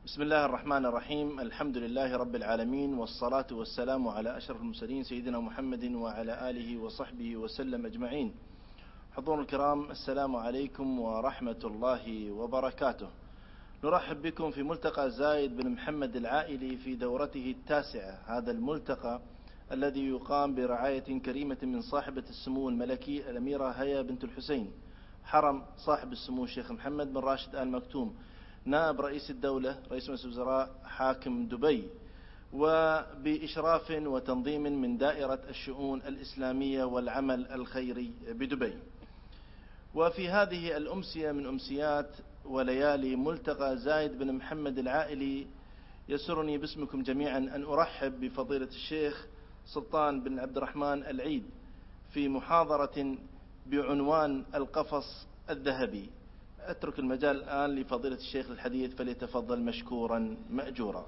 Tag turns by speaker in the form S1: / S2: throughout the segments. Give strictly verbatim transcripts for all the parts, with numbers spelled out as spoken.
S1: بسم الله الرحمن الرحيم. الحمد لله رب العالمين، والصلاة والسلام على أشرف المرسلين سيدنا محمد وعلى آله وصحبه وسلم أجمعين. حضور الكرام، السلام عليكم ورحمة الله وبركاته. نرحب بكم في ملتقى زايد بن محمد العائلي في دورته التاسعة. هذا الملتقى الذي يقام برعاية كريمة من صاحبة السمو الملكي الأميرة هيا بنت الحسين، حرم صاحب السمو الشيخ محمد بن راشد آل مكتوم، نائب رئيس الدولة رئيس مجلس الوزراء حاكم دبي، وبإشراف وتنظيم من دائرة الشؤون الإسلامية والعمل الخيري بدبي. وفي هذه الأمسية من أمسيات وليالي ملتقى زايد بن محمد العائلي، يسرني باسمكم جميعا أن أرحب بفضيلة الشيخ سلطان بن عبد الرحمن العيد في محاضرة بعنوان القفص الذهبي. أترك المجال الآن لفضيلة الشيخ الحديث، فليتفضل مشكورا مأجورا.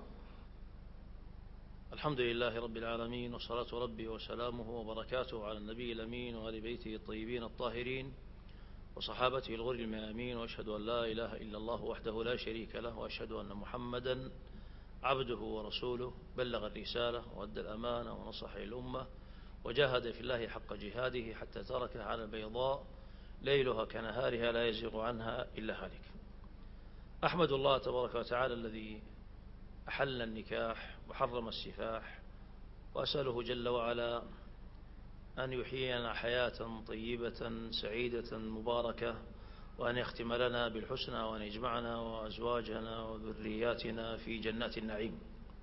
S2: الحمد لله رب العالمين، وصلاة ربي وسلامه وبركاته على النبي الأمين وآل بيته الطيبين الطاهرين وصحابته الغر الميامين، وأشهد أن لا إله إلا الله وحده لا شريك له، وأشهد أن محمدا عبده ورسوله، بلغ الرسالة وأدى الأمانة ونصح الأمة وجاهد في الله حق جهاده حتى تركها على البيضاء ليلها كنهارها لا يزيغ عنها إلا هالك. أحمد الله تبارك وتعالى الذي أحل النكاح وحرم السفاح، وأسأله جل وعلا أن يحيينا حياة طيبة سعيدة مباركة، وأن يختم لنا بالحسنى، وأن يجمعنا وأزواجنا وذرياتنا في جنات النعيم.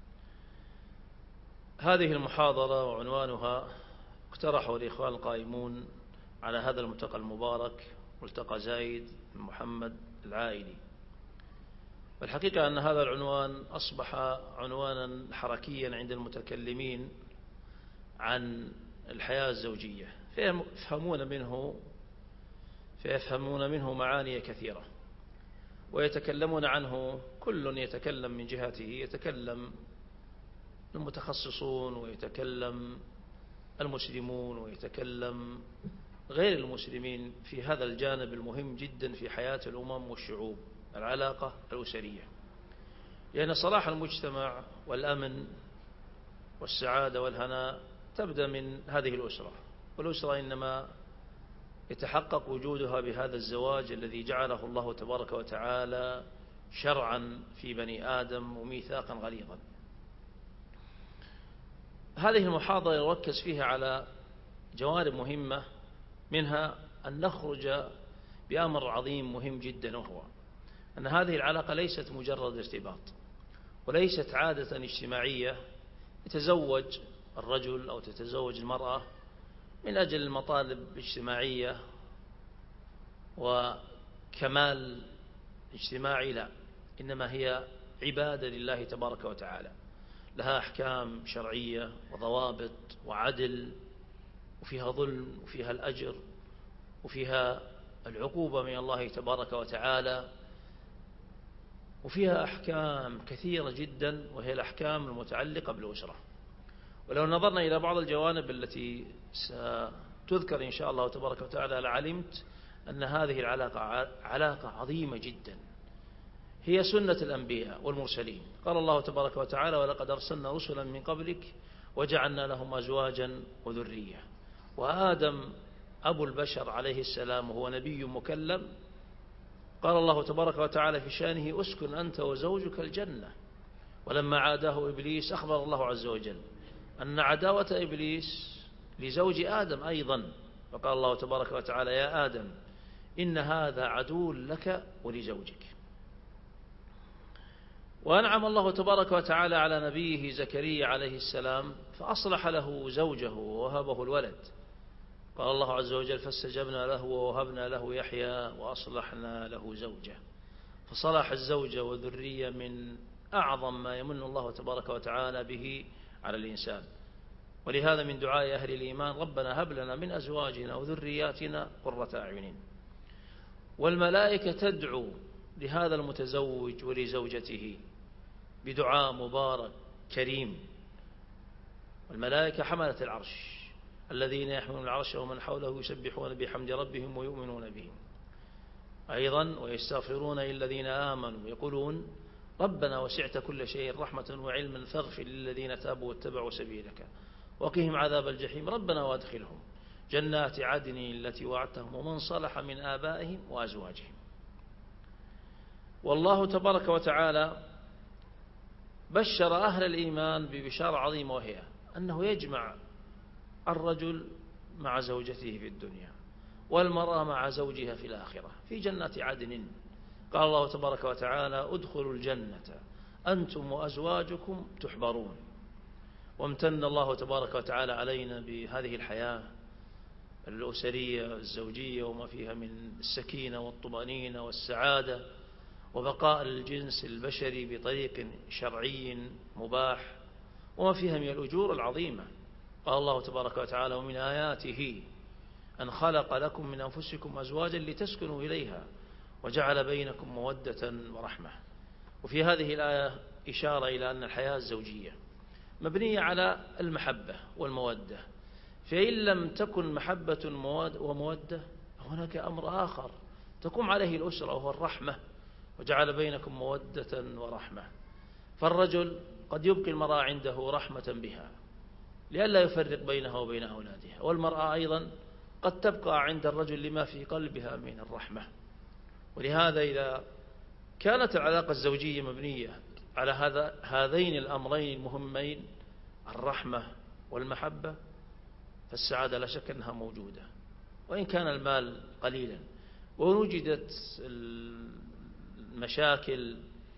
S2: هذه المحاضرة وعنوانها اقترحه الإخوان القائمون على هذا الملتقى المبارك، ملتقى زايد بن محمد العائلي. والحقيقة أن هذا العنوان أصبح عنوانا حركيا عند المتكلمين عن الحياة الزوجية، فيفهمون منه فيفهمون منه معاني كثيرة، ويتكلمون عنه، كل يتكلم من جهته، يتكلم المتخصصون ويتكلم المسلمون ويتكلم غير المسلمين في هذا الجانب المهم جدا في حياة الأمم والشعوب، العلاقة الأسرية. لأن صلاح المجتمع والأمن والسعادة والهناء تبدأ من هذه الأسرة، والأسرة إنما يتحقق وجودها بهذا الزواج الذي جعله الله تبارك وتعالى شرعا في بني آدم وميثاقا غليظا. هذه المحاضرة يركز فيها على جوانب مهمة، منها أن نخرج بأمر عظيم مهم جدا، وهو أن هذه العلاقة ليست مجرد ارتباط، وليست عادة اجتماعية يتزوج الرجل أو تتزوج المرأة من أجل المطالب الاجتماعية وكمال اجتماعي، لا، إنما هي عبادة لله تبارك وتعالى، لها أحكام شرعية وضوابط وعدل، وفيها ظلم وفيها الأجر وفيها العقوبة من الله تبارك وتعالى، وفيها أحكام كثيرة جدا، وهي الأحكام المتعلقة بالأسرة. ولو نظرنا إلى بعض الجوانب التي ستذكر إن شاء الله تبارك وتعالى لعلمت أن هذه العلاقة علاقة عظيمة جدا، هي سنة الأنبياء والمرسلين. قال الله تبارك وتعالى: ولقد أرسلنا رسلا من قبلك وجعلنا لهم أزواجا وذرية. وآدم أبو البشر عليه السلام وهو نبي مكلم، قال الله تبارك وتعالى في شأنه: أسكن أنت وزوجك الجنة. ولما عاداه إبليس أخبر الله عز وجل أن عداوة إبليس لزوج آدم أيضا، فقال الله تبارك وتعالى: يا آدم إن هذا عدو لك ولزوجك. وأنعم الله تبارك وتعالى على نبيه زكريا عليه السلام فأصلح له زوجه ووهبه الولد، قال الله عز وجل: فاستجبنا له ووهبنا له يحيى وأصلحنا له زوجه. فصلاح الزوجة والذرية من أعظم ما يمن الله تبارك وتعالى به على الإنسان. ولهذا من دعاء أهل الإيمان: ربنا هب لنا من أزواجنا وذرياتنا قرة أعين. والملائكة تدعو لهذا المتزوج ولزوجته بدعاء مبارك كريم. والملائكة حملة العرش الذين يحملون العرش ومن حوله يسبحون بحمد ربهم ويؤمنون به. أيضا ويستغفرون للذين آمنوا يقولون ربنا وسعت كل شيء رحمة وعلما فاغفر للذين تابوا واتبعوا سبيلك وقهم عذاب الجحيم ربنا وادخلهم جنات عدن التي وعدتهم ومن صلح من آبائهم وأزواجهم. والله تبارك وتعالى بشر أهل الإيمان ببشارة عظيمة، وهي أنه يجمع الرجل مع زوجته في الدنيا والمرأة مع زوجها في الآخرة في جنات عدن. قال الله تبارك وتعالى ادخلوا الجنة أنتم وأزواجكم تحبرون. وامتن الله تبارك وتعالى علينا بهذه الحياة الأسرية الزوجية وما فيها من السكينة والطمأنينة والسعادة وبقاء الجنس البشري بطريق شرعي مباح وما فيها من الأجور العظيمة. قال الله تبارك وتعالى ومن آياته أن خلق لكم من أنفسكم أزواجا لتسكنوا إليها وجعل بينكم مودة ورحمة. وفي هذه الآية إشارة إلى أن الحياة الزوجية مبنية على المحبة والمودة، فإن لم تكن محبة ومودة هناك أمر آخر تقوم عليه الأسرة وهو الرحمة، وجعل بينكم مودة ورحمة. فالرجل قد يبقي المرأة عنده رحمة بها لئلا يفرق بينها وبين أولادها، والمرأة أيضا قد تبقى عند الرجل لما في قلبها من الرحمة. ولهذا إذا كانت العلاقة الزوجية مبنية على هذا هذين الأمرين المهمين الرحمة والمحبة فالسعادة لا شك أنها موجودة، وإن كان المال قليلا ووجدت المشاكل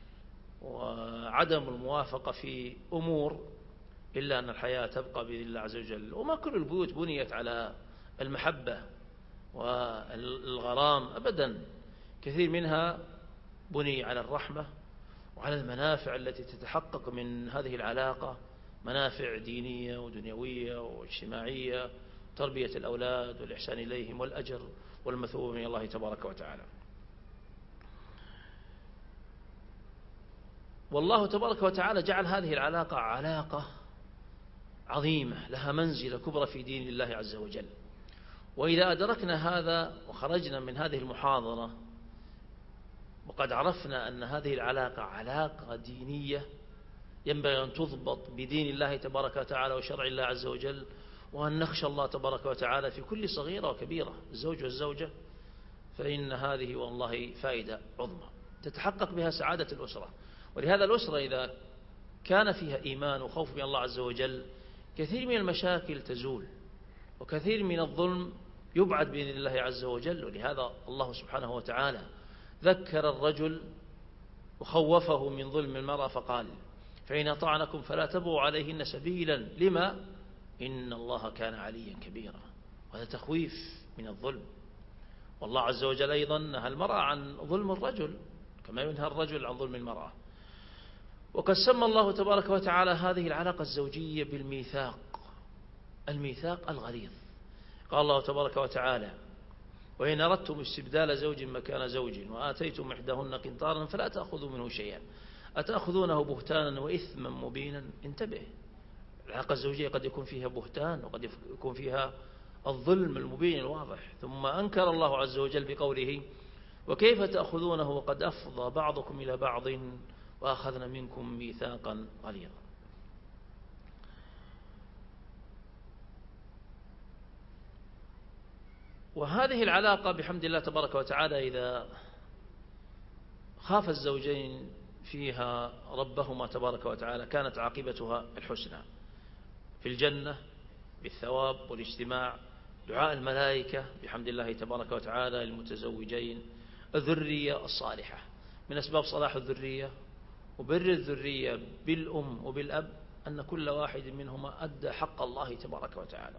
S2: وعدم الموافقة في أمور، إلا أن الحياة تبقى بإذن الله عز وجل. وما كل البيوت بنيت على المحبة والغرام أبدا، كثير منها بني على الرحمة وعلى المنافع التي تتحقق من هذه العلاقة، منافع دينية ودنيوية واجتماعية، تربية الأولاد والإحسان إليهم والأجر والمثوبة من الله تبارك وتعالى. والله تبارك وتعالى جعل هذه العلاقة علاقة عظيمة لها منزلة كبرى في دين الله عز وجل. وإذا أدركنا هذا وخرجنا من هذه المحاضرة وقد عرفنا أن هذه العلاقة علاقة دينية ينبغي أن تضبط بدين الله تبارك وتعالى وشرع الله عز وجل، وأن نخشى الله تبارك وتعالى في كل صغيرة وكبيرة، الزوج والزوجة، فإن هذه والله فائدة عظمى تتحقق بها سعادة الأسرة. ولهذا الأسرة إذا كان فيها إيمان وخوف من الله عز وجل كثير من المشاكل تزول وكثير من الظلم يبعد بإذن الله عز وجل. ولهذا الله سبحانه وتعالى ذكر الرجل وخوفه من ظلم المرأة فقال فإن أطعنكم فلا تبغوا عليهن سبيلا لما إن الله كان عليا كبيرا. وهذا تخويف من الظلم. والله عز وجل أيضا نهى المرأة عن ظلم الرجل كما ينهى الرجل عن ظلم المرأة. وقد سمى الله تبارك وتعالى هذه العلاقة الزوجية بالميثاق، الميثاق الغليظ. قال الله تبارك وتعالى وإن أردتم استبدال زوج مكان زوج وآتيتم إحداهن قنطارا فلا تأخذوا منه شيئا أتأخذونه بهتانا وإثما مبينا. انتبه، العلاقة الزوجية قد يكون فيها بهتان وقد يكون فيها الظلم المبين الواضح. ثم أنكر الله عز وجل بقوله وكيف تأخذونه وقد أفضى بعضكم إلى بعض وأخذنا منكم ميثاقا غليظا. وهذه العلاقة بحمد الله تبارك وتعالى إذا خاف الزوجين فيها ربهما تبارك وتعالى كانت عاقبتها الحسنى في الجنة بالثواب والاجتماع، دعاء الملائكة بحمد الله تبارك وتعالى للمتزوجين، الذرية الصالحة. من أسباب صلاح الذرية وبر الذرية بالأم وبالأب أن كل واحد منهما أدى حق الله تبارك وتعالى.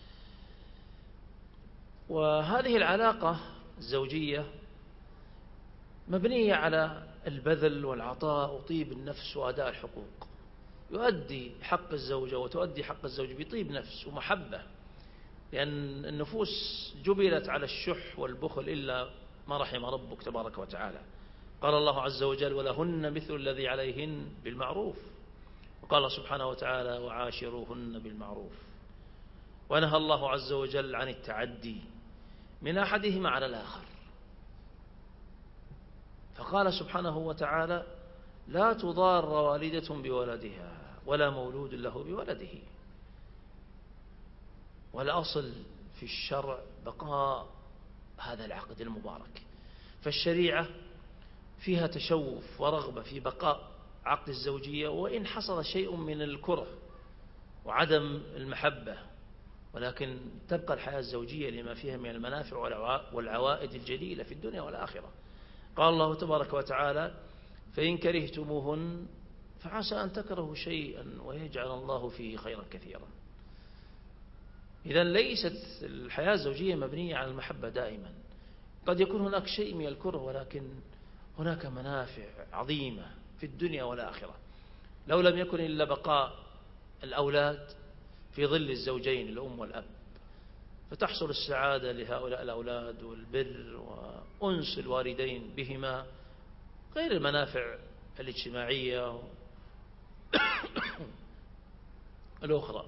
S2: وهذه العلاقة الزوجية مبنية على البذل والعطاء وطيب النفس وأداء الحقوق. يؤدي حق الزوجة وتؤدي حق الزوج بطيب نفس ومحبة، لأن النفوس جبلت على الشح والبخل إلا ما رحم ربك تبارك وتعالى. قال الله عز وجل ولهن مثل الذي عليهن بالمعروف، وقال سبحانه وتعالى وعاشروهن بالمعروف. ونهى الله عز وجل عن التعدي من أحدهما على الآخر، فقال سبحانه وتعالى لا تضار والدة بولدها ولا مولود له بولده. والأصل في الشرع بقاء هذا العقد المبارك. فالشريعة فيها تشوف ورغبة في بقاء عقد الزوجية، وإن حصل شيء من الكره وعدم المحبة، ولكن تبقى الحياة الزوجية لما فيها من المنافع والعوائد الجليلة في الدنيا والآخرة. قال الله تبارك وتعالى: فإن كرهتموهن فعسى أن تكرهوا شيئا ويجعل الله فيه خيرا كثيرا. إذن ليست الحياة الزوجية مبنية على المحبة دائما، قد يكون هناك شيء من الكره، ولكن هناك منافع عظيمة في الدنيا والآخرة. لو لم يكن إلا بقاء الأولاد في ظل الزوجين الأم والأب، فتحصل السعادة لهؤلاء الأولاد والبر وأنس الوالدين بهما، غير المنافع الاجتماعية الأخرى.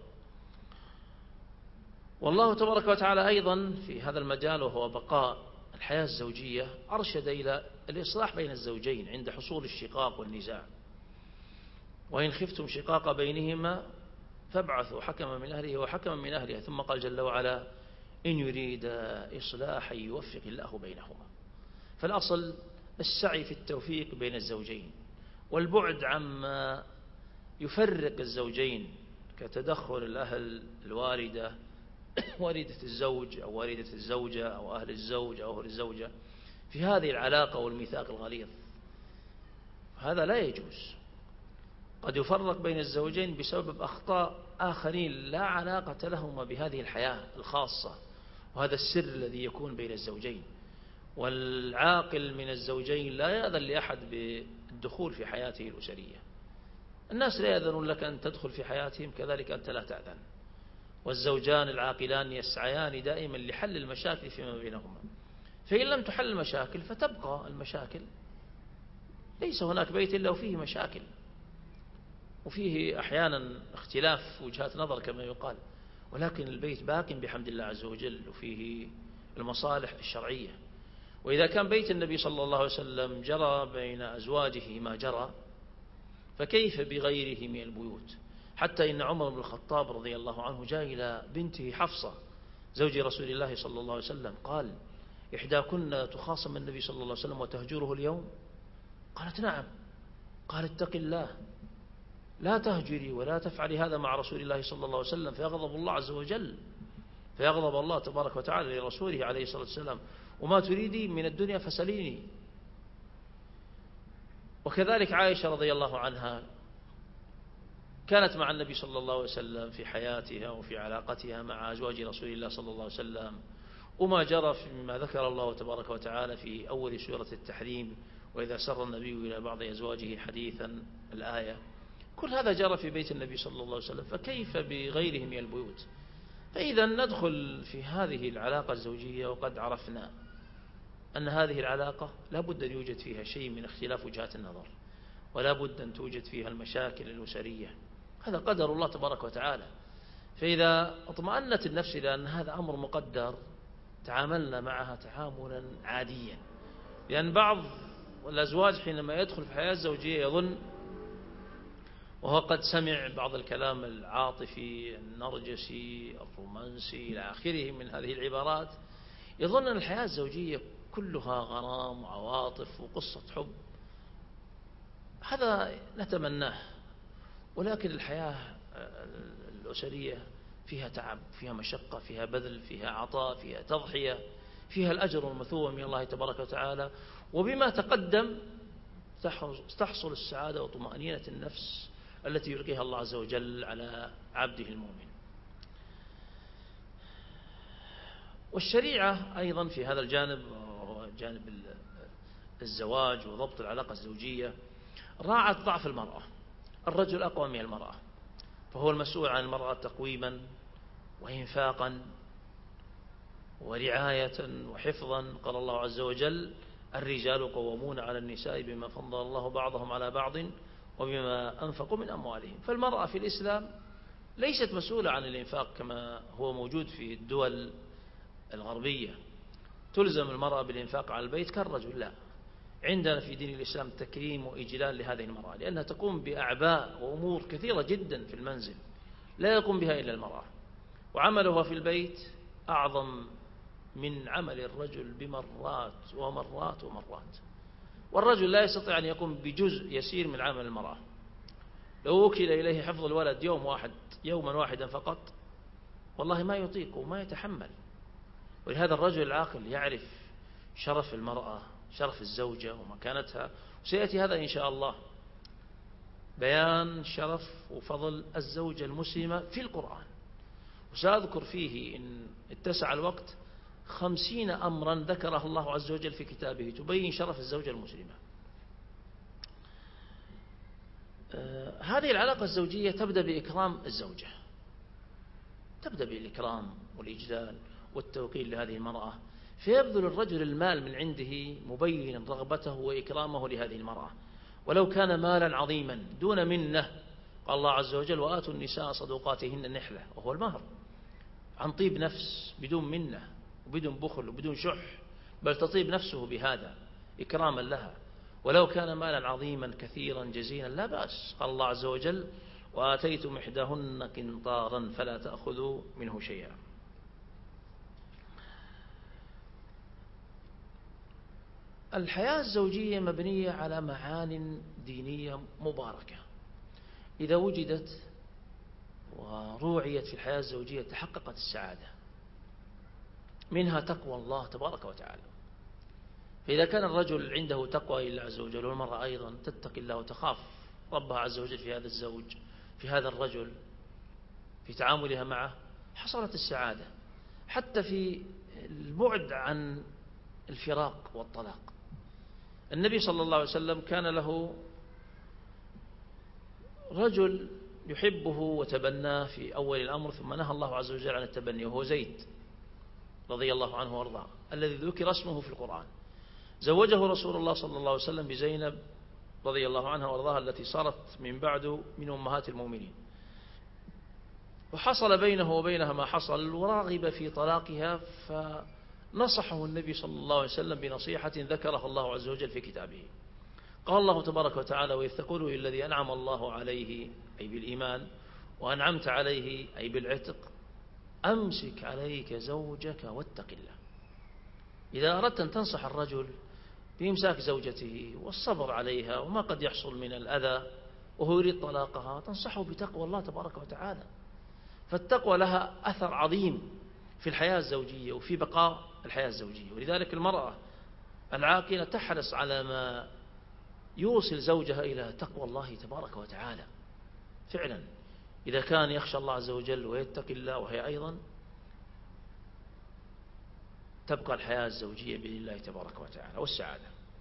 S2: والله تبارك وتعالى أيضا في هذا المجال، وهو بقاء الحياة الزوجية، أرشد إلى الإصلاح بين الزوجين عند حصول الشقاق والنزاع. وإن خفتم شقاق بينهما فابعثوا حكما من أهله وحكما من أهلها. ثم قال جل وعلا: إن يريد إصلاحا يوفق الله بينهما. فالأصل السعي في التوفيق بين الزوجين، والبعد عما يفرق الزوجين كتدخل الأهل، الوالدة، والدة الزوج أو والدة الزوجة أو أهل الزوج أو أهل الزوجة في هذه العلاقة والميثاق الغليظ. هذا لا يجوز. قد يفرق بين الزوجين بسبب أخطاء آخرين لا علاقة لهما بهذه الحياة الخاصة، وهذا السر الذي يكون بين الزوجين. والعاقل من الزوجين لا يأذن لأحد بالدخول في حياته الأسرية. الناس لا يأذنون لك أن تدخل في حياتهم، كذلك أنت لا تأذن. والزوجان العاقلان يسعيان دائما لحل المشاكل فيما بينهما. فإن لم تحل المشاكل فتبقى المشاكل. ليس هناك بيت إلا وفيه مشاكل، وفيه أحيانا اختلاف وجهات نظر كما يقال، ولكن البيت باق بحمد الله عز وجل، وفيه المصالح الشرعية. وإذا كان بيت النبي صلى الله عليه وسلم جرى بين أزواجه ما جرى، فكيف بغيره من البيوت؟ حتى إن عمر بن الخطاب رضي الله عنه جاء إلى بنته حفصة زوج رسول الله صلى الله عليه وسلم، قال: إحداكن تخاصم النبي صلى الله عليه وسلم وتهجره اليوم؟ قالت: نعم. قال: اتق الله، لا تهجري ولا تفعلي هذا مع رسول الله صلى الله عليه وسلم فيغضب الله عز وجل، فيغضب الله تبارك وتعالى لرسوله عليه الصلاة والسلام، وما تريدي من الدنيا فسليني. وكذلك عائشة رضي الله عنها كانت مع النبي صلى الله عليه وسلم في حياتها وفي علاقتها مع أزواج رسول الله صلى الله عليه وسلم، وما جرى فيما ذكر الله تبارك وتعالى في أول سورة التحريم: وإذا سر النبي إلى بعض أزواجه حديثا، الآية. كل هذا جرى في بيت النبي صلى الله عليه وسلم، فكيف بغيره من البيوت؟ فإذا ندخل في هذه العلاقة الزوجية وقد عرفنا أن هذه العلاقة لا بد أن يوجد فيها شيء من اختلاف وجهات النظر، ولا بد أن توجد فيها المشاكل الأسرية. هذا قدر الله تبارك وتعالى. فإذا اطمأنت النفس إلى أن هذا أمر مقدر، تعاملنا معها تعاملا عاديا. لأن بعض الأزواج حينما يدخل في الحياة الزوجية يظن، وهو قد سمع بعض الكلام العاطفي النرجسي الرومانسي إلى آخره من هذه العبارات، يظن أن الحياة الزوجية كلها غرام وعواطف وقصة حب. هذا نتمناه، ولكن الحياة الأسرية فيها تعب، فيها مشقة، فيها بذل، فيها عطاء، فيها تضحية، فيها الأجر والمثوبة من الله تبارك وتعالى. وبما تقدم تحصل السعادة وطمأنينة النفس التي يلقيها الله عز وجل على عبده المؤمن. والشريعة أيضا في هذا الجانب، وهو جانب الزواج وضبط العلاقة الزوجية، راعت ضعف المرأة. الرجل أقوى من المرأة، فهو المسؤول عن المرأة تقويما وإنفاقا ورعاية وحفظا. قال الله عز وجل: الرجال قوامون على النساء بما فضل الله بعضهم على بعض وبما أنفقوا من أموالهم. فالمرأة في الإسلام ليست مسؤولة عن الإنفاق كما هو موجود في الدول الغربية، تلزم المرأة بالإنفاق على البيت كالرجل. لا، عندنا في دين الإسلام تكريم وإجلال لهذه المرأة، لأنها تقوم بأعباء وأمور كثيرة جدا في المنزل لا يقوم بها إلا المرأة، وعملها في البيت أعظم من عمل الرجل بمرات ومرات ومرات. والرجل لا يستطيع أن يقوم بجزء يسير من عمل المرأة. لو وكل إليه حفظ الولد يوم واحد يوما واحدا فقط والله ما يطيق وما يتحمل. ولهذا الرجل العاقل يعرف شرف المرأة، شرف الزوجة ومكانتها، وسيأتي هذا إن شاء الله بيان شرف وفضل الزوجة المسلمة في القرآن، وسأذكر فيه إن اتسع الوقت خمسين أمرا ذكره الله عز وجل في كتابه تبين شرف الزوجة المسلمة. آه هذه العلاقة الزوجية تبدأ بإكرام الزوجة، تبدأ بالإكرام والإجلال والتوقير لهذه المرأة، فيبذل الرجل المال من عنده مبينا رغبته وإكرامه لهذه المرأة ولو كان مالا عظيما دون منه. قال الله عز وجل: وآتوا النساء صدقاتهن نحلة، وهو المهر، عن طيب نفس بدون منه وبدون بخل وبدون شح، بل تطيب نفسه بهذا إكراما لها. ولو كان مالا عظيما كثيرا جزيلا لا بأس. قال الله عز وجل: وآتيتم إحداهن قنطارا فلا تأخذوا منه شيئا. الحياة الزوجية مبنية على معان دينية مباركة، إذا وجدت وروعيت في الحياة الزوجية تحققت السعادة. منها تقوى الله تبارك وتعالى، فإذا كان الرجل عنده تقوى لله عز وجل والمرأة أيضا تتقي الله وتخاف ربها عز وجل في هذا الزوج في هذا الرجل في تعاملها معه، حصلت السعادة حتى في البعد عن الفراق والطلاق. النبي صلى الله عليه وسلم كان له رجل يحبه وتبناه في أول الأمر، ثم نهى الله عز وجل عن التبني، وهو زيد رضي الله عنه وارضاه الذي ذكر اسمه في القرآن. زوجه رسول الله صلى الله عليه وسلم بزينب رضي الله عنها وارضاها التي صارت من بعد من أمهات المؤمنين، وحصل بينه وبينها ما حصل ورغب في طلاقها، فنصحه النبي صلى الله عليه وسلم بنصيحة ذكرها الله عز وجل في كتابه. قال الله تبارك وتعالى: وإذ تقول للذي أنعم الله عليه أي بالإيمان وأنعمت عليه أي بالعتق أمسك عليك زوجك واتق الله. إذا أردت أن تنصح الرجل بإمساك زوجته والصبر عليها وما قد يحصل من الأذى وهو يريد طلاقها، تنصحه بتقوى الله تبارك وتعالى، فالتقوى لها أثر عظيم في الحياة الزوجية وفي بقاء الحياة الزوجية. ولذلك المرأة العاقلة تحرص على ما يوصل زوجها إلى تقوى الله تبارك وتعالى. فعلا إذا كان يخشى الله عز وجل ويتقي الله وهي أيضا تبقى الحياة الزوجية بإذن الله تبارك وتعالى والسعادة.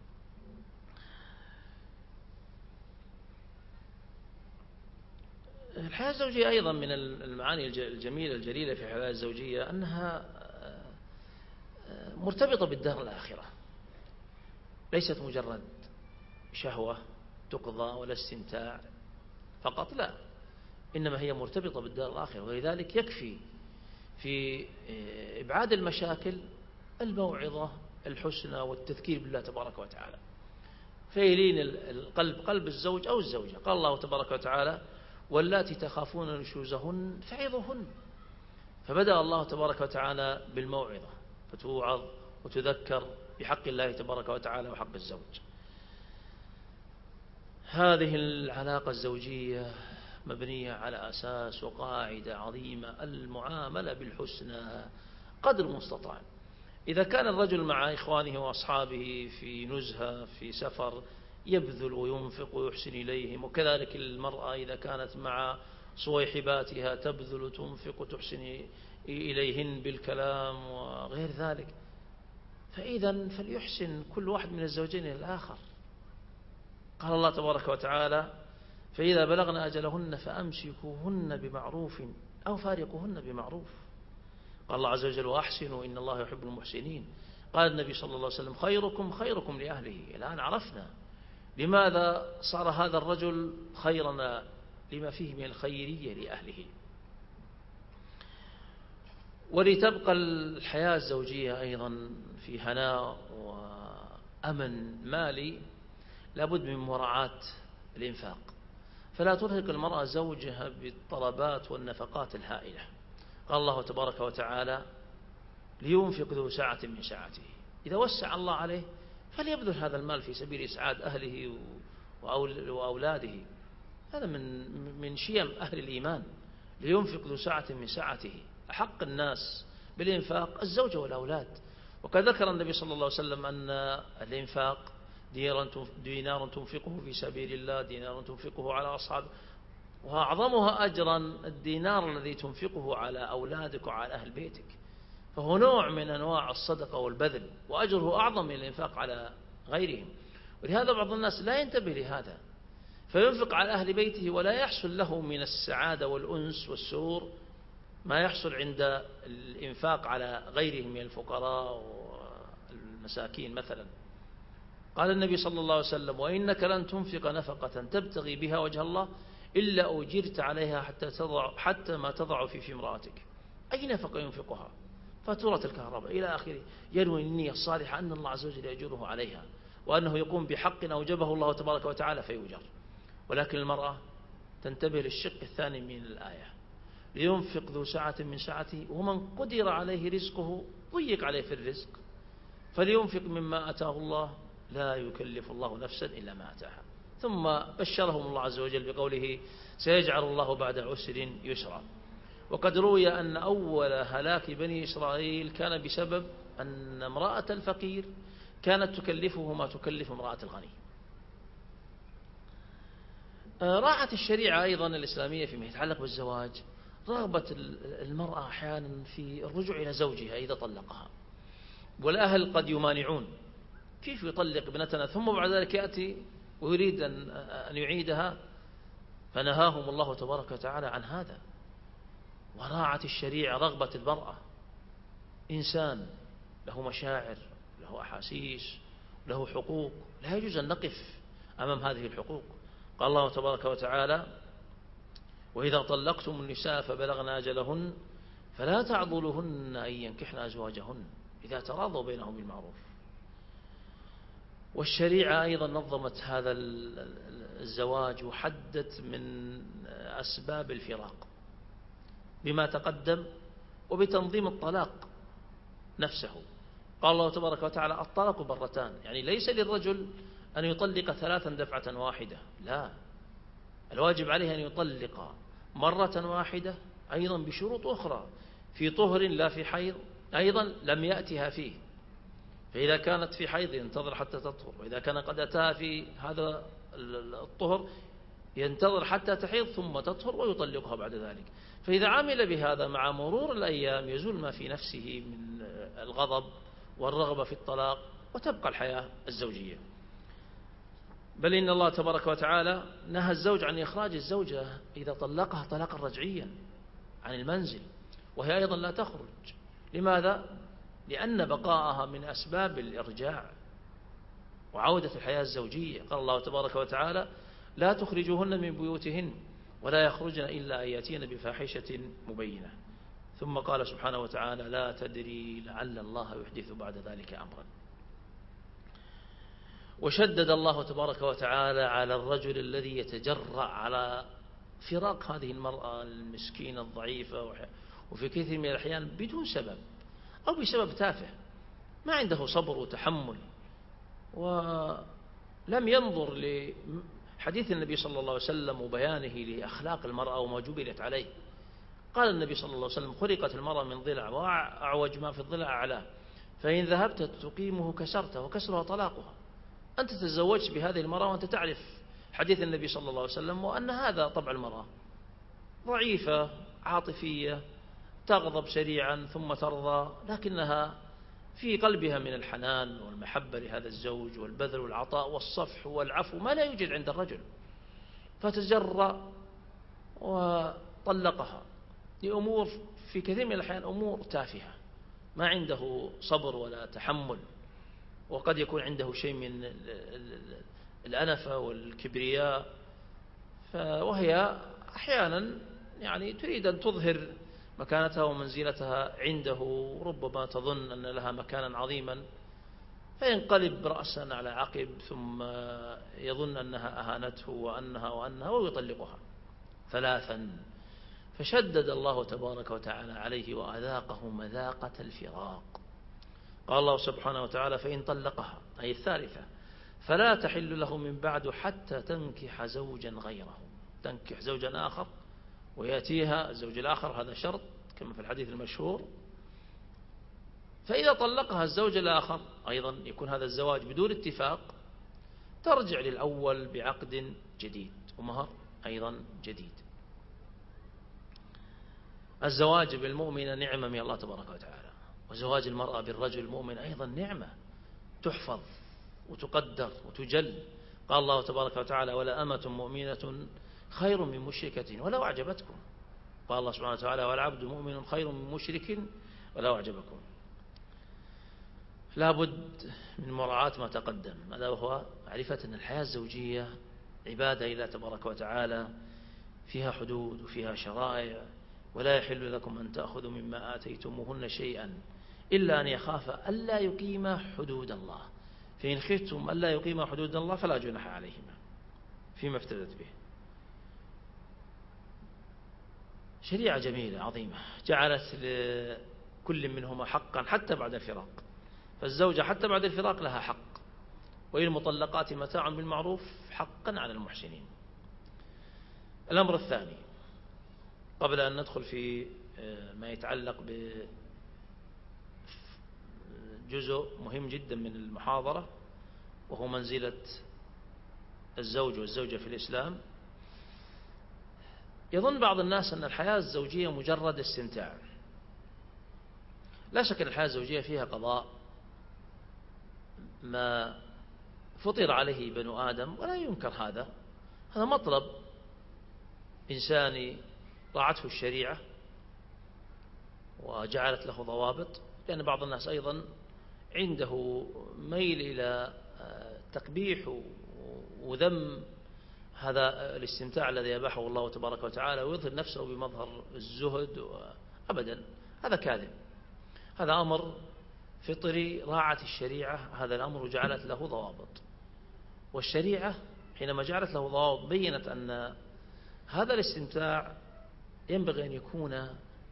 S2: الحياة الزوجية أيضا من المعاني الجميلة الجليلة في الحياة الزوجية أنها مرتبطة بالدار الآخرة، ليست مجرد شهوة تقضى ولا استمتاع فقط، لا، إنما هي مرتبطة بالدار الآخرة. ولذلك يكفي في إبعاد المشاكل الموعظة الحسنى والتذكير بالله تبارك وتعالى، فيلين القلب قلب الزوج أو الزوجة. قال الله تبارك وتعالى: واللاتي تخافون نشوزهن فعظوهن. فبدأ الله تبارك وتعالى بالموعظة، فتوعظ وتذكر بحق الله تبارك وتعالى وحق الزوج. هذه العلاقة الزوجية مبنية على أساس وقاعدة عظيمة: المعاملة بالحسنى قدر المستطاع. إذا كان الرجل مع إخوانه وأصحابه في نزهة في سفر يبذل وينفق ويحسن إليهم، وكذلك المرأة إذا كانت مع صويحباتها تبذل وتنفق وتحسن إليهن بالكلام وغير ذلك. فإذا فليحسن كل واحد من الزوجين الآخر. قال الله تبارك وتعالى: فإذا بلغن أجلهن فأمسكوهن بمعروف أو فارقوهن بمعروف. قال الله عز وجل: وأحسنوا إن الله يحب المحسنين. قال النبي صلى الله عليه وسلم: خيركم خيركم لأهله. الآن عرفنا لماذا صار هذا الرجل خيرنا، لما فيه من الخيرية لأهله. ولتبقى الحياة الزوجية أيضا في هناء أمن مالي لابد من مراعاة الإنفاق، فلا ترهق المرأة زوجها بالطلبات والنفقات الهائلة. قال الله تبارك وتعالى: لينفق ذو سعة من سعته، إذا وسع الله عليه فليبذل هذا المال في سبيل إسعاد أهله وأولاده. هذا من من شيم أهل الإيمان. لينفق ذو سعة من سعته، أحق الناس بالإنفاق الزوجة والأولاد. وقد ذكر النبي صلى الله عليه وسلم أن الإنفاق دينار تنفقه في سبيل الله، دينار تنفقه على أصحابه، وأعظمها أجرا الدينار الذي تنفقه على أولادك وعلى أهل بيتك، فهو نوع من أنواع الصدقة والبذل، وأجره أعظم من الإنفاق على غيرهم. ولهذا بعض الناس لا ينتبه لهذا، فينفق على أهل بيته ولا يحصل له من السعادة والأنس والسرور ما يحصل عند الإنفاق على غيرهم من الفقراء والمساكين مثلا. قال النبي صلى الله عليه وسلم: وإنك لن تنفق نفقة تبتغي بها وجه الله إلا أجرت عليها حتى تضع حتى ما تضع في في امرأتك. أي نفقة ينفقها؟ فاتورة الكهرباء إلى آخره، ينوي النية الصالحة أن الله عز وجل يأجره عليها، وأنه يقوم بحق أوجبه الله تبارك وتعالى فيؤجر. ولكن المرأة تنتبه للشق الثاني من الآية: لينفق ذو سعة من سعته ومن قدر عليه رزقه ضيق عليه في الرزق فلينفق مما أتاه الله لا يكلف الله نفسا إلا ما أتاها. ثم بشرهم الله عز وجل بقوله: سيجعل الله بعد عسر يسرا. وقد روي أن أول هلاك بني إسرائيل كان بسبب أن امرأة الفقير كانت تكلفه ما تكلف امرأة الغني. راعت الشريعة أيضا الإسلامية فيما يتعلق بالزواج رغبة المرأة أحيانا في الرجوع إلى زوجها إذا طلقها، والأهل قد يمانعون: كيف يطلق ابنتنا ثم بعد ذلك يأتي ويريد أن يعيدها؟ فنهاهم الله تبارك وتعالى عن هذا. وراعت الشريعة رغبة المرأة، إنسان له مشاعر، له أحاسيس، له حقوق، لا يجوز أن نقف أمام هذه الحقوق. قال الله تبارك وتعالى: وإذا طلقتم النساء فبلغن أجلهن فلا تعضلوهن أن ينكحن أزواجهن إذا تراضوا بينهم بالمعروف. والشريعة أيضا نظمت هذا الزواج وحدت من أسباب الفراق بما تقدم وبتنظيم الطلاق نفسه. قال الله تبارك وتعالى: الطلاق مرتان، يعني ليس للرجل أن يطلق ثلاثا دفعة واحدة، لا، الواجب عليه أن يطلق مرة واحدة أيضا بشروط أخرى، في طهر لا في حيض أيضا لم يأتها فيه، فإذا كانت في حيض ينتظر حتى تطهر، وإذا كان قد أتاها في هذا الطهر ينتظر حتى تحيض ثم تطهر ويطلقها بعد ذلك. فإذا عمل بهذا مع مرور الأيام يزول ما في نفسه من الغضب والرغبة في الطلاق وتبقى الحياة الزوجية. بل إن الله تبارك وتعالى نهى الزوج عن إخراج الزوجة إذا طلقها طلاقا رجعيا عن المنزل، وهي أيضا لا تخرج. لماذا؟ لأن بقاءها من أسباب الإرجاع وعودة الحياة الزوجية. قال الله تبارك وتعالى: لا تخرجوهن من بيوتهن ولا يخرجن إلا أن يأتين بفاحشة مبينة. ثم قال سبحانه وتعالى: لا تدري لعل الله يحدث بعد ذلك أمرا. وشدد الله تبارك وتعالى على الرجل الذي يتجرأ على فراق هذه المرأة المسكينة الضعيفة، وفي كثير من الأحيان بدون سبب أو بسبب تافه، ما عنده صبر وتحمل، ولم ينظر لحديث النبي صلى الله عليه وسلم وبيانه لأخلاق المرأة وما جبلت عليه. قال النبي صلى الله عليه وسلم: خلقت المرأة من ضلع وأعوج ما في الضلع أعلاه، فإن ذهبت تقيمه كسرته وكسرها طلاقها. أنت تزوجت بهذه المرأة وأنت تعرف حديث النبي صلى الله عليه وسلم وأن هذا طبع المرأة، ضعيفة عاطفية، تغضب سريعا ثم ترضى، لكنها في قلبها من الحنان والمحبة لهذا الزوج والبذل والعطاء والصفح والعفو ما لا يوجد عند الرجل، فتجرأ وطلقها لأمور في كثير من الأحيان أمور تافهة، ما عنده صبر ولا تحمل، وقد يكون عنده شيء من الأنفة والكبرياء، وهي أحيانا يعني تريد أن تظهر مكانتها ومنزلتها عنده، ربما تظن أن لها مكانا عظيما فينقلب رأسا على عقب ثم يظن أنها أهانته وأنها وأنها ويطلقها ثلاثا. فشدد الله تبارك وتعالى عليه وأذاقه مذاقة الفراق. قال الله سبحانه وتعالى: فإن طلقها، أي الثالثة، فلا تحل له من بعد حتى تنكح زوجا غيره، تنكح زوجا آخر ويأتيها الزوج الآخر، هذا شرط كما في الحديث المشهور. فإذا طلقها الزوج الآخر أيضا يكون هذا الزواج بدون اتفاق، ترجع للأول بعقد جديد ومهر أيضا جديد. الزواج بالمؤمنة نعمة من الله تبارك وتعالى، وزواج المرأة بالرجل المؤمن أيضا نعمة تحفظ وتقدر وتجل. قال الله تبارك وتعالى: ولا أمة مؤمنة خير من مشركة ولو أعجبتكم. قال الله سبحانه وتعالى: والعبد مؤمن خير من مشرك ولو أعجبكم. لا بد من مراعاة ما تقدم، هذا وهو معرفة أن الحياة الزوجية عبادة إلى تبارك وتعالى، فيها حدود وفيها شرائع، ولا يحل لكم أن تأخذوا مما آتيتموهن شيئا إلا أن يخاف ألا يقيما حدود الله، فإن خفتم ألا يقيما حدود الله فلا جناح عليهما فيما افتدت به. شريعة جميلة عظيمة جعلت لكل منهما حقا حتى بعد الفراق، فالزوجة حتى بعد الفراق لها حق، وللمطلقات متاع بالمعروف حقا على المحسنين. الأمر الثاني، قبل أن ندخل في ما يتعلق بجزء مهم جدا من المحاضرة وهو منزلة الزوج والزوجة في الإسلام، يظن بعض الناس أن الحياة الزوجية مجرد استمتاع. لا شك أن الحياة الزوجية فيها قضاء ما فطر عليه بنو آدم ولا ينكر هذا، هذا مطلب إنساني ضاعته الشريعة وجعلت له ضوابط، لأن بعض الناس أيضا عنده ميل إلى تقبيح وذم هذا الاستمتاع الذي يباحه الله تبارك وتعالى، ويظهر نفسه بمظهر الزهد. أبدا، هذا كاذب، هذا أمر فطري راعت الشريعة هذا الأمر وجعلت له ضوابط. والشريعة حينما جعلت له ضوابط بينت أن هذا الاستمتاع ينبغي أن يكون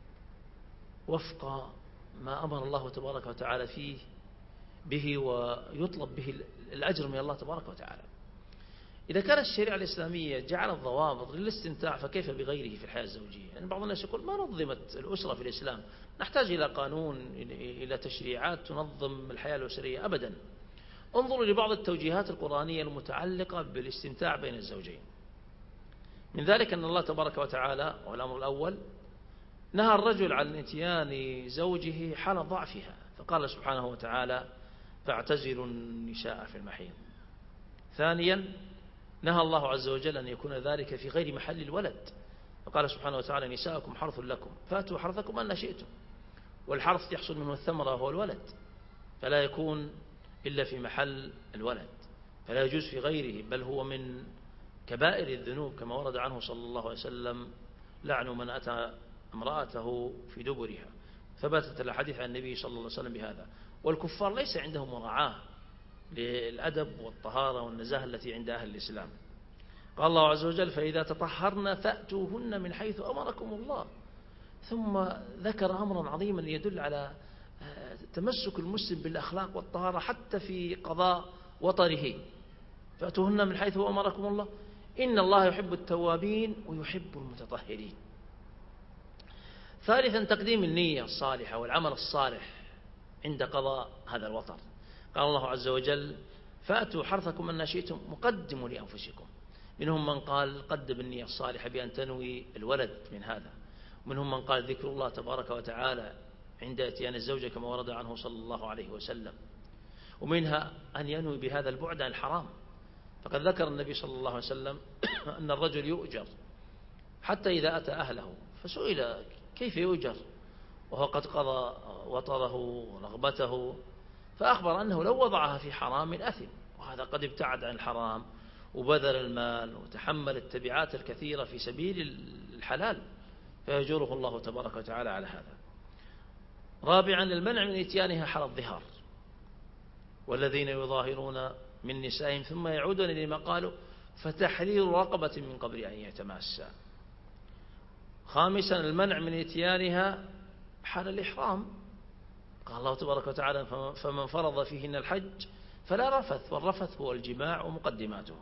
S2: وفق ما أمر الله تبارك وتعالى فيه به ويطلب به الأجر من الله تبارك وتعالى. إذا كانت الشريعة الإسلامية جعلت ضوابط للاستمتاع فكيف بغيره في الحياة الزوجية؟ يعني بعض الناس يقول: ما نظمت الأسرة في الإسلام، نحتاج إلى قانون، إلى تشريعات تنظم الحياة الأسرية. أبدا، انظروا لبعض التوجيهات القرآنية المتعلقة بالاستمتاع بين الزوجين. من ذلك أن الله تبارك وتعالى، والأمر الأول، نهى الرجل عن اتيان زوجه حال ضعفها، فقال سبحانه وتعالى: فاعتزلوا النساء في المحيض. ثانيا، نهى الله عز وجل أن يكون ذلك في غير محل الولد، فقال سبحانه وتعالى: نساءكم حرث لكم فأتوا حرثكم أن شئتم. والحرث يحصل منه الثمرة وهو الولد، فلا يكون إلا في محل الولد، فلا يجوز في غيره، بل هو من كبائر الذنوب كما ورد عنه صلى الله عليه وسلم: لعن من أتى امرأته في دبرها. ثبتت الحديث عن النبي صلى الله عليه وسلم بهذا. والكفار ليس عندهم مراعاة للأدب والطهارة والنزاهة التي عند أهل الإسلام. قال الله عز وجل: فإذا تطهرن فأتوهن من حيث أمركم الله. ثم ذكر أمرا عظيما يدل على تمسك المسلم بالأخلاق والطهارة حتى في قضاء وطره. فأتوهن من حيث أمركم الله إن الله يحب التوابين ويحب المتطهرين. ثالثا، تقديم النية الصالحة والعمل الصالح عند قضاء هذا الوطر. قال الله عز وجل: فأتوا حرثكم أن شئتم مقدموا لأنفسكم. منهم من قال قدم النية الصالحة بأن تنوي الولد من هذا، ومنهم من قال ذكر الله تبارك وتعالى عند اتيان الزوجة كما ورد عنه صلى الله عليه وسلم، ومنها أن ينوي بهذا البعد عن الحرام. فقد ذكر النبي صلى الله عليه وسلم أن الرجل يؤجر حتى إذا أتى أهله، فسئل: كيف يؤجر وهو قد قضى وطره ورغبته؟ فأخبر أنه لو وضعها في حرام أثم، وهذا قد ابتعد عن الحرام وبذل المال وتحمل التبعات الكثيرة في سبيل الحلال، فيجره الله تبارك وتعالى على هذا. رابعا، المنع من اتيانها حال الظهار، والذين يظاهرون من نسائهم ثم يعودون لما قالوا فتحرير رقبة من قبل أن يتماسا. خامسا المنع من اتيانها حال الإحرام، قال الله تبارك وتعالى فمن فرض فيهن الحج فلا رفث، والرفث هو الجماع ومقدماته.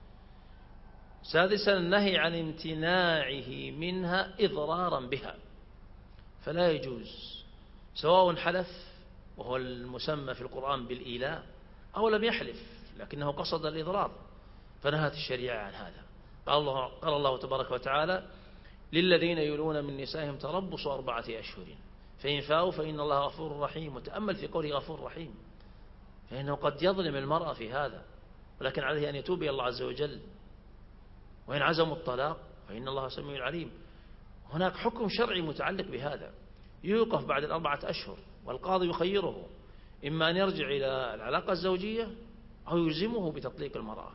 S2: سادسا النهي عن امتناعه منها إضرارا بها، فلا يجوز سواء حلف وهو المسمى في القرآن بالإيلاء أو لم يحلف لكنه قصد الإضرار، فنهت الشريعة عن هذا. قال الله, قال الله تبارك وتعالى للذين يلون من نسائهم تربص أربعة أشهر فإن فاءوا فإن الله غفور رحيم. وتأمل في قوله غفور رحيم، فإنه قد يظلم المرأة في هذا، ولكن عليه أن يتوب إلى الله عز وجل، وإن عزموا الطلاق فإن الله سميع عليم. هناك حكم شرعي متعلق بهذا، يوقف بعد الأربعة أشهر، والقاضي يخيره إما أن يرجع إلى العلاقة الزوجية أو يلزمه بتطليق المرأة.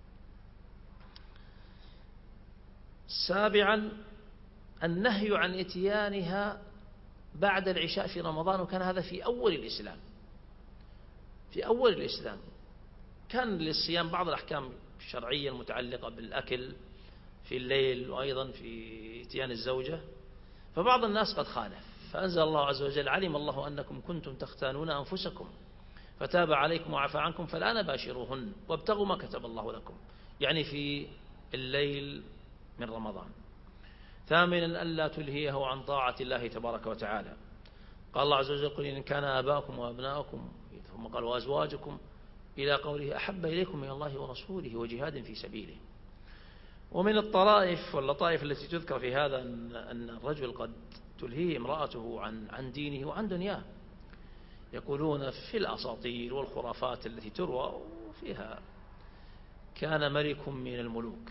S2: سابعا النهي عن اتيانها بعد العشاء في رمضان، وكان هذا في أول الإسلام. في أول الإسلام كان للصيام بعض الأحكام الشرعية المتعلقة بالأكل في الليل وأيضا في اتيان الزوجة، فبعض الناس قد خالف، فأنزل الله عز وجل علم الله أنكم كنتم تختانون أنفسكم فتاب عليكم وعفى عنكم فالآن باشروهن وابتغوا ما كتب الله لكم، يعني في الليل من رمضان. ثامنا ألا تلهيه عن طاعة الله تبارك وتعالى، قال الله عز وجل قل إن كان آباؤكم وأبناؤكم ثم قال وأزواجكم إلى قوله أحب إليكم من الله ورسوله وجهاد في سبيله. ومن الطرائف واللطائف التي تذكر في هذا أن الرجل قد تلهيه امرأته عن عن دينه وعن دنياه. يقولون في الأساطير والخرافات التي تروى فيها كان ملك من الملوك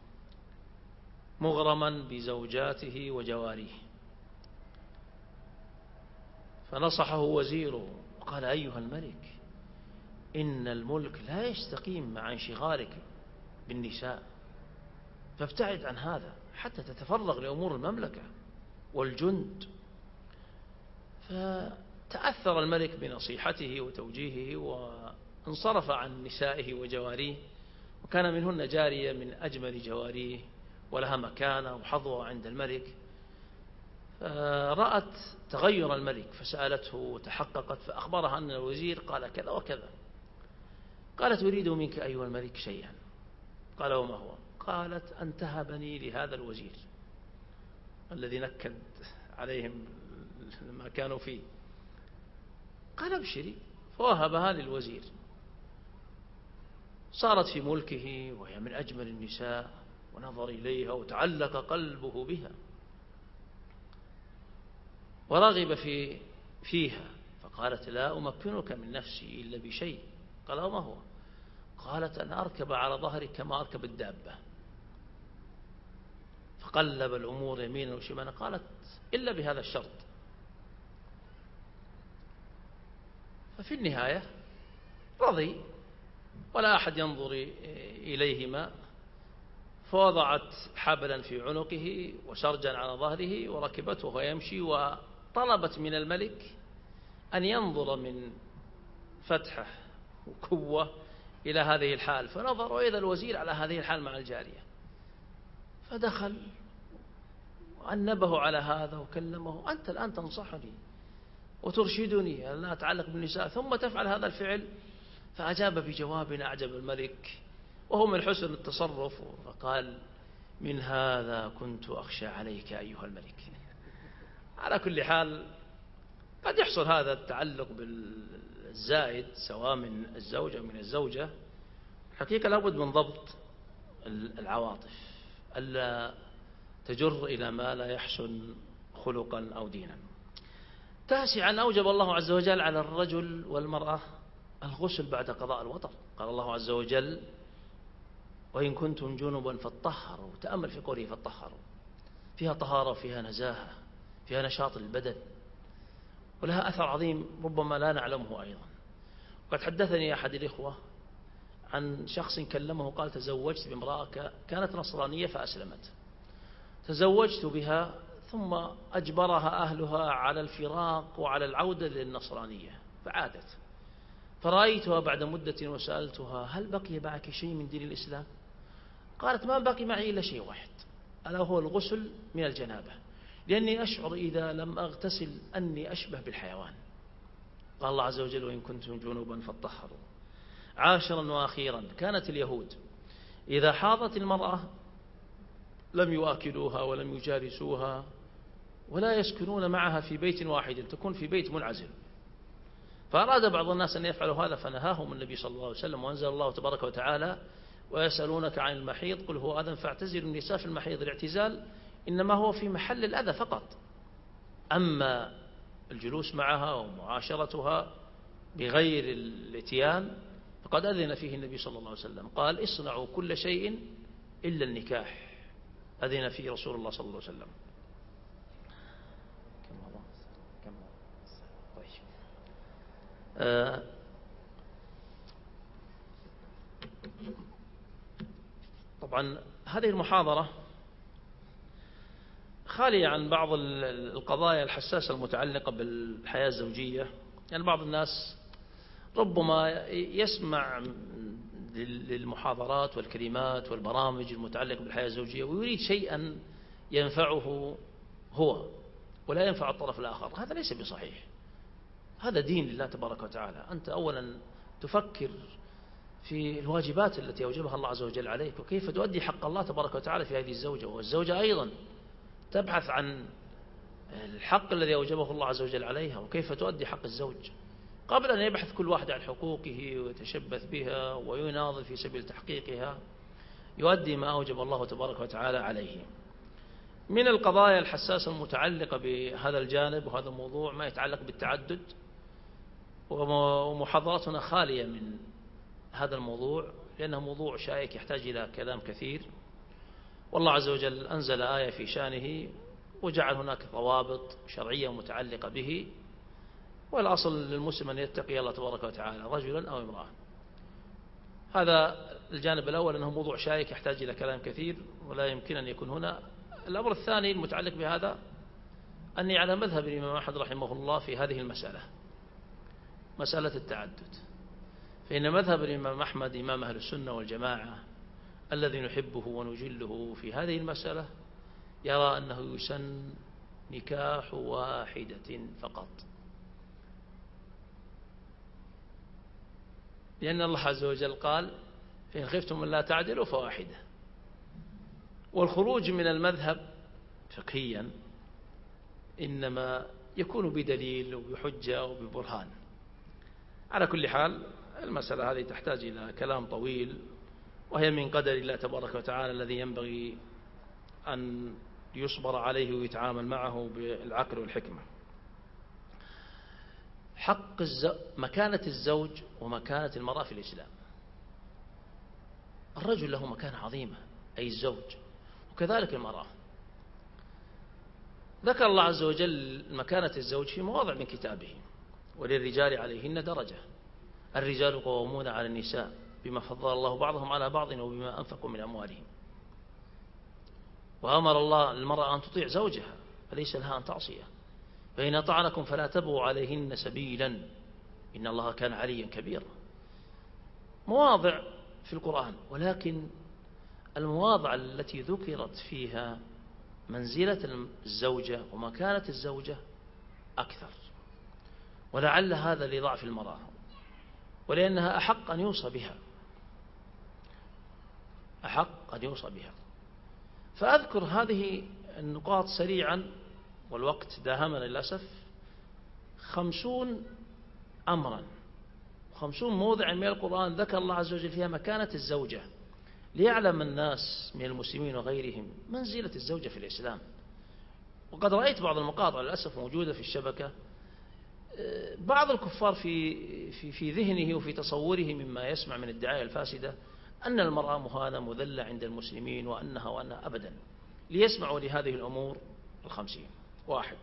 S2: مغرما بزوجاته وجواريه، فنصحه وزيره وقال أيها الملك إن الملك لا يستقيم مع انشغالك بالنساء، فابتعد عن هذا حتى تتفرغ لأمور المملكة والجند. فتأثر الملك بنصيحته وتوجيهه وانصرف عن نسائه وجواريه، وكان منهن جارية من أجمل جواريه ولها مكانة وحظوة عند الملك. فرأت تغير الملك فسألته وتحققت فأخبرها أن الوزير قال كذا وكذا. قالت أريد منك أيها الملك شيئا. قال وما هو؟ قالت أن تهبني لهذا الوزير الذي نكد عليهم ما كانوا فيه. قال ابشري، فوهبها للوزير. صارت في ملكه وهي من أجمل النساء، ونظر إليها وتعلق قلبه بها ورغب في فيها، فقالت لا أمكنك من نفسي إلا بشيء. قال وما هو؟ قالت أن أركب على ظهري كما أركب الدابة. فقلب الأمور يمينا وشمالا. قالت إلا بهذا الشرط. ففي النهاية رضي ولا أحد ينظر إليهما، فوضعت حبلا في عنقه وسرجا على ظهره وركبته وهو يمشي، وطلبت من الملك أن ينظر من فتحه وقوة إلى هذه الحال، فنظر وإذا الوزير على هذه الحال مع الجارية، فدخل وأنبه على هذا وكلمه أنت الآن تنصحني وترشدني أن لا أتعلق بالنساء ثم تفعل هذا الفعل. فأجاب بجواب أعجب الملك وهو من حسن التصرف، فقال من هذا كنت أخشى عليك أيها الملك. على كل حال قد يحصل هذا التعلق بالزائد سواء من الزوجة أو من الزوجة. حقيقة لابد من ضبط العواطف ألا تجر إلى ما لا يحسن خلقا أو دينا. تاسعا أوجب الله عز وجل على الرجل والمرأة الغسل بعد قضاء الوطر. قال الله عز وجل وإن كنتم جنبا فاطهروا. تأمل في قوله فاطهروا، فيها طهارة وفيها نزاهة، فيها نشاط البدن، ولها أثر عظيم ربما لا نعلمه أيضا. وقد حدثني أحد الإخوة عن شخص كلمه قال تزوجت بامرأة كانت نصرانية فأسلمت، تزوجت بها ثم أجبرها أهلها على الفراق وعلى العودة للنصرانية فعادت. فرأيتها بعد مدة وسألتها: هل بقي معك شيء من دين الإسلام؟ قالت: ما بقي معي إلا شيء واحد، ألا هو الغسل من الجنابة، لأني أشعر إذا لم أغتسل أني أشبه بالحيوان. قال الله عز وجل: وإن كنتم جنوبا فاطهروا. عاشرا وأخيرا، كانت اليهود إذا حاضت المرأة لم يؤكلوها ولم يجالسوها ولا يسكنون معها في بيت واحد، تكون في بيت منعزل. فأراد بعض الناس أن يفعلوا هذا فنهاهم النبي صلى الله عليه وسلم، وأنزل الله تبارك وتعالى: ويسألونك عن المحيض قل هو أذى فاعتزلوا النساء في المحيض. الاعتزال إنما هو في محل الأذى فقط، أما الجلوس معها ومعاشرتها بغير الاتيان فقد أذن فيه النبي صلى الله عليه وسلم، قال: اصنعوا كل شيء إلا النكاح، أذن فيه رسول الله صلى الله عليه وسلم. آه طبعا هذه المحاضرة خالية عن بعض القضايا الحساسة المتعلقة بالحياة الزوجية. يعني بعض الناس ربما يسمع للمحاضرات والكلمات والبرامج المتعلقة بالحياة الزوجية ويريد شيئا ينفعه هو ولا ينفع الطرف الآخر. هذا ليس بصحيح، هذا دين لله تبارك وتعالى. أنت أولا تفكر في الواجبات التي أوجبها الله عز وجل عليك وكيف تؤدي حق الله تبارك وتعالى في هذه الزوجة، والزوجة أيضا تبحث عن الحق الذي أوجبه الله عز وجل عليها وكيف تؤدي حق الزوج، قبل أن يبحث كل واحد عن حقوقه ويتشبث بها ويناضل في سبيل تحقيقها، يؤدي ما أوجب الله تبارك وتعالى عليه. من القضايا الحساسة المتعلقة بهذا الجانب وهذا الموضوع ما يتعلق بالتعدد، ومحاضراتنا خالية من هذا الموضوع لأنه موضوع شائك يحتاج إلى كلام كثير، والله عز وجل أنزل آية في شانه وجعل هناك ضوابط شرعية متعلقة به، والأصل للمسلم أن يتقي الله تبارك وتعالى رجلا أو امرأة. هذا الجانب الأول، أنه موضوع شائك يحتاج إلى كلام كثير ولا يمكن أن يكون هنا. الأمر الثاني المتعلق بهذا أني على مذهب الإمام أحمد رحمه الله في هذه المسألة، مسألة التعدد، فإن مذهب الإمام أحمد إمام أهل السنة والجماعة الذي نحبه ونجله في هذه المسألة يرى أنه يسن نكاح واحدة فقط، لأن الله عز وجل قال: فإن خفتم أن لا تعدلوا فواحدة. والخروج من المذهب فقهيا إنما يكون بدليل وبحجة وببرهان. على كل حال المسألة هذه تحتاج إلى كلام طويل، وهي من قدر الله تبارك وتعالى الذي ينبغي أن يصبر عليه ويتعامل معه بالعقل والحكمة. حق الزو... مكانة الزوج ومكانة المرأة في الإسلام. الرجل له مكانة عظيمة أي الزوج، وكذلك المرأة. ذكر الله عز وجل مكانة الزوج في مواضع من كتابه: وللرجال عليهن درجة، الرجال قوامون على النساء بما فضل الله بعضهم على بعض وبما أنفقوا من أموالهم. وأمر الله المرأة أن تطيع زوجها فليس لها أن تعصيه، فإن أطعنكم فلا تبغوا عليهن سبيلا إن الله كان عليا كبيرا. مواضع في القرآن، ولكن المواضع التي ذكرت فيها منزلة الزوجة ومكانة الزوجة أكثر، ولعل هذا لضعف المرأة ولأنها أحق أن يوصى بها، أحق أن يوصى بها. فأذكر هذه النقاط سريعا والوقت داهمنا للأسف. خمسون أمرا، خمسون موضع من القرآن ذكر الله عز وجل فيها مكانة الزوجة، ليعلم الناس من المسلمين وغيرهم منزلة الزوجة في الإسلام. وقد رأيت بعض المقاطع للأسف موجودة في الشبكة، بعض الكفار في في في ذهنه وفي تصوره مما يسمع من الدعاية الفاسدة أن المرأة مهانة مذلة عند المسلمين وأنها وأنها أبدا، ليسمعوا لهذه الأمور الخمسين. واحد،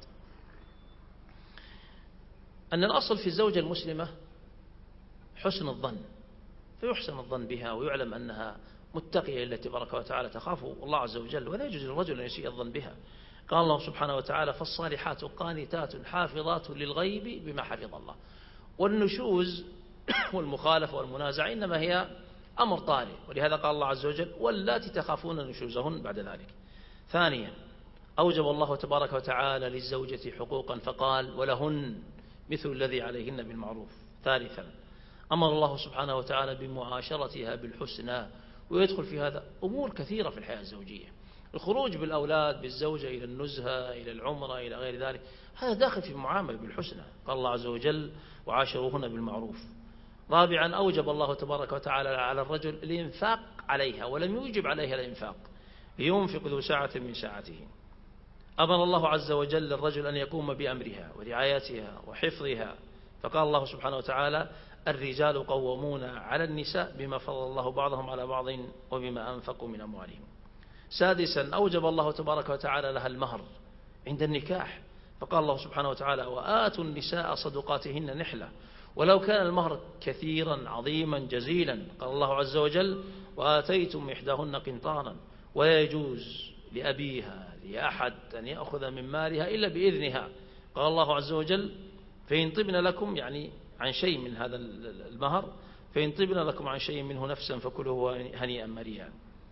S2: أن الأصل في الزوجة المسلمة حسن الظن، فيحسن الظن بها ويعلم أنها متقية لله تبارك وتعالى تخاف الله عز وجل، ولا يجوز للرجل أن يسيء الظن بها. قال الله سبحانه وتعالى: فالصالحات قانتات حافظات للغيب بما حفظ الله. والنشوز والمخالفة والمنازعة، إنما هي أمر طارئ، ولهذا قال الله عز وجل واللاتي تخافون نشوزهن بعد ذلك. ثانيا أوجب الله تبارك وتعالى للزوجة حقوقا فقال ولهن مثل الذي عليهن بالمعروف. ثالثا أمر الله سبحانه وتعالى بمعاشرتها بالحسنى، ويدخل في هذا أمور كثيرة في الحياة الزوجية، الخروج بالأولاد بالزوجة إلى النزهة إلى العمرة إلى غير ذلك، هذا داخل في المعاملة بالحسنى. قال الله عز وجل وعاشروهن بالمعروف. رابعا أوجب الله تبارك وتعالى على الرجل الإنفاق عليها ولم يوجب عليها الإنفاق، لينفق ذو ساعة من ساعته. أمر الله عز وجل للرجل أن يقوم بأمرها ورعايتها وحفظها، فقال الله سبحانه وتعالى الرجال قوامون على النساء بما فضل الله بعضهم على بعض وبما أنفقوا من أموالهم. سادسا أوجب الله تبارك وتعالى لها المهر عند النكاح، فقال الله سبحانه وتعالى وآتوا النساء صدقاتهن نحلة، ولو كان المهر كثيرا عظيما جزيلا. قال الله عز وجل وآتيتم إحداهن قنطارا ولا يجوز لأبيها لأحد أن يأخذ من مالها إلا بإذنها. قال الله عز وجل فإن طبن لكم، يعني عن شيء من هذا المهر، فإن طبن لكم عن شيء منه نفسا فكلوه هنيئا مريئا.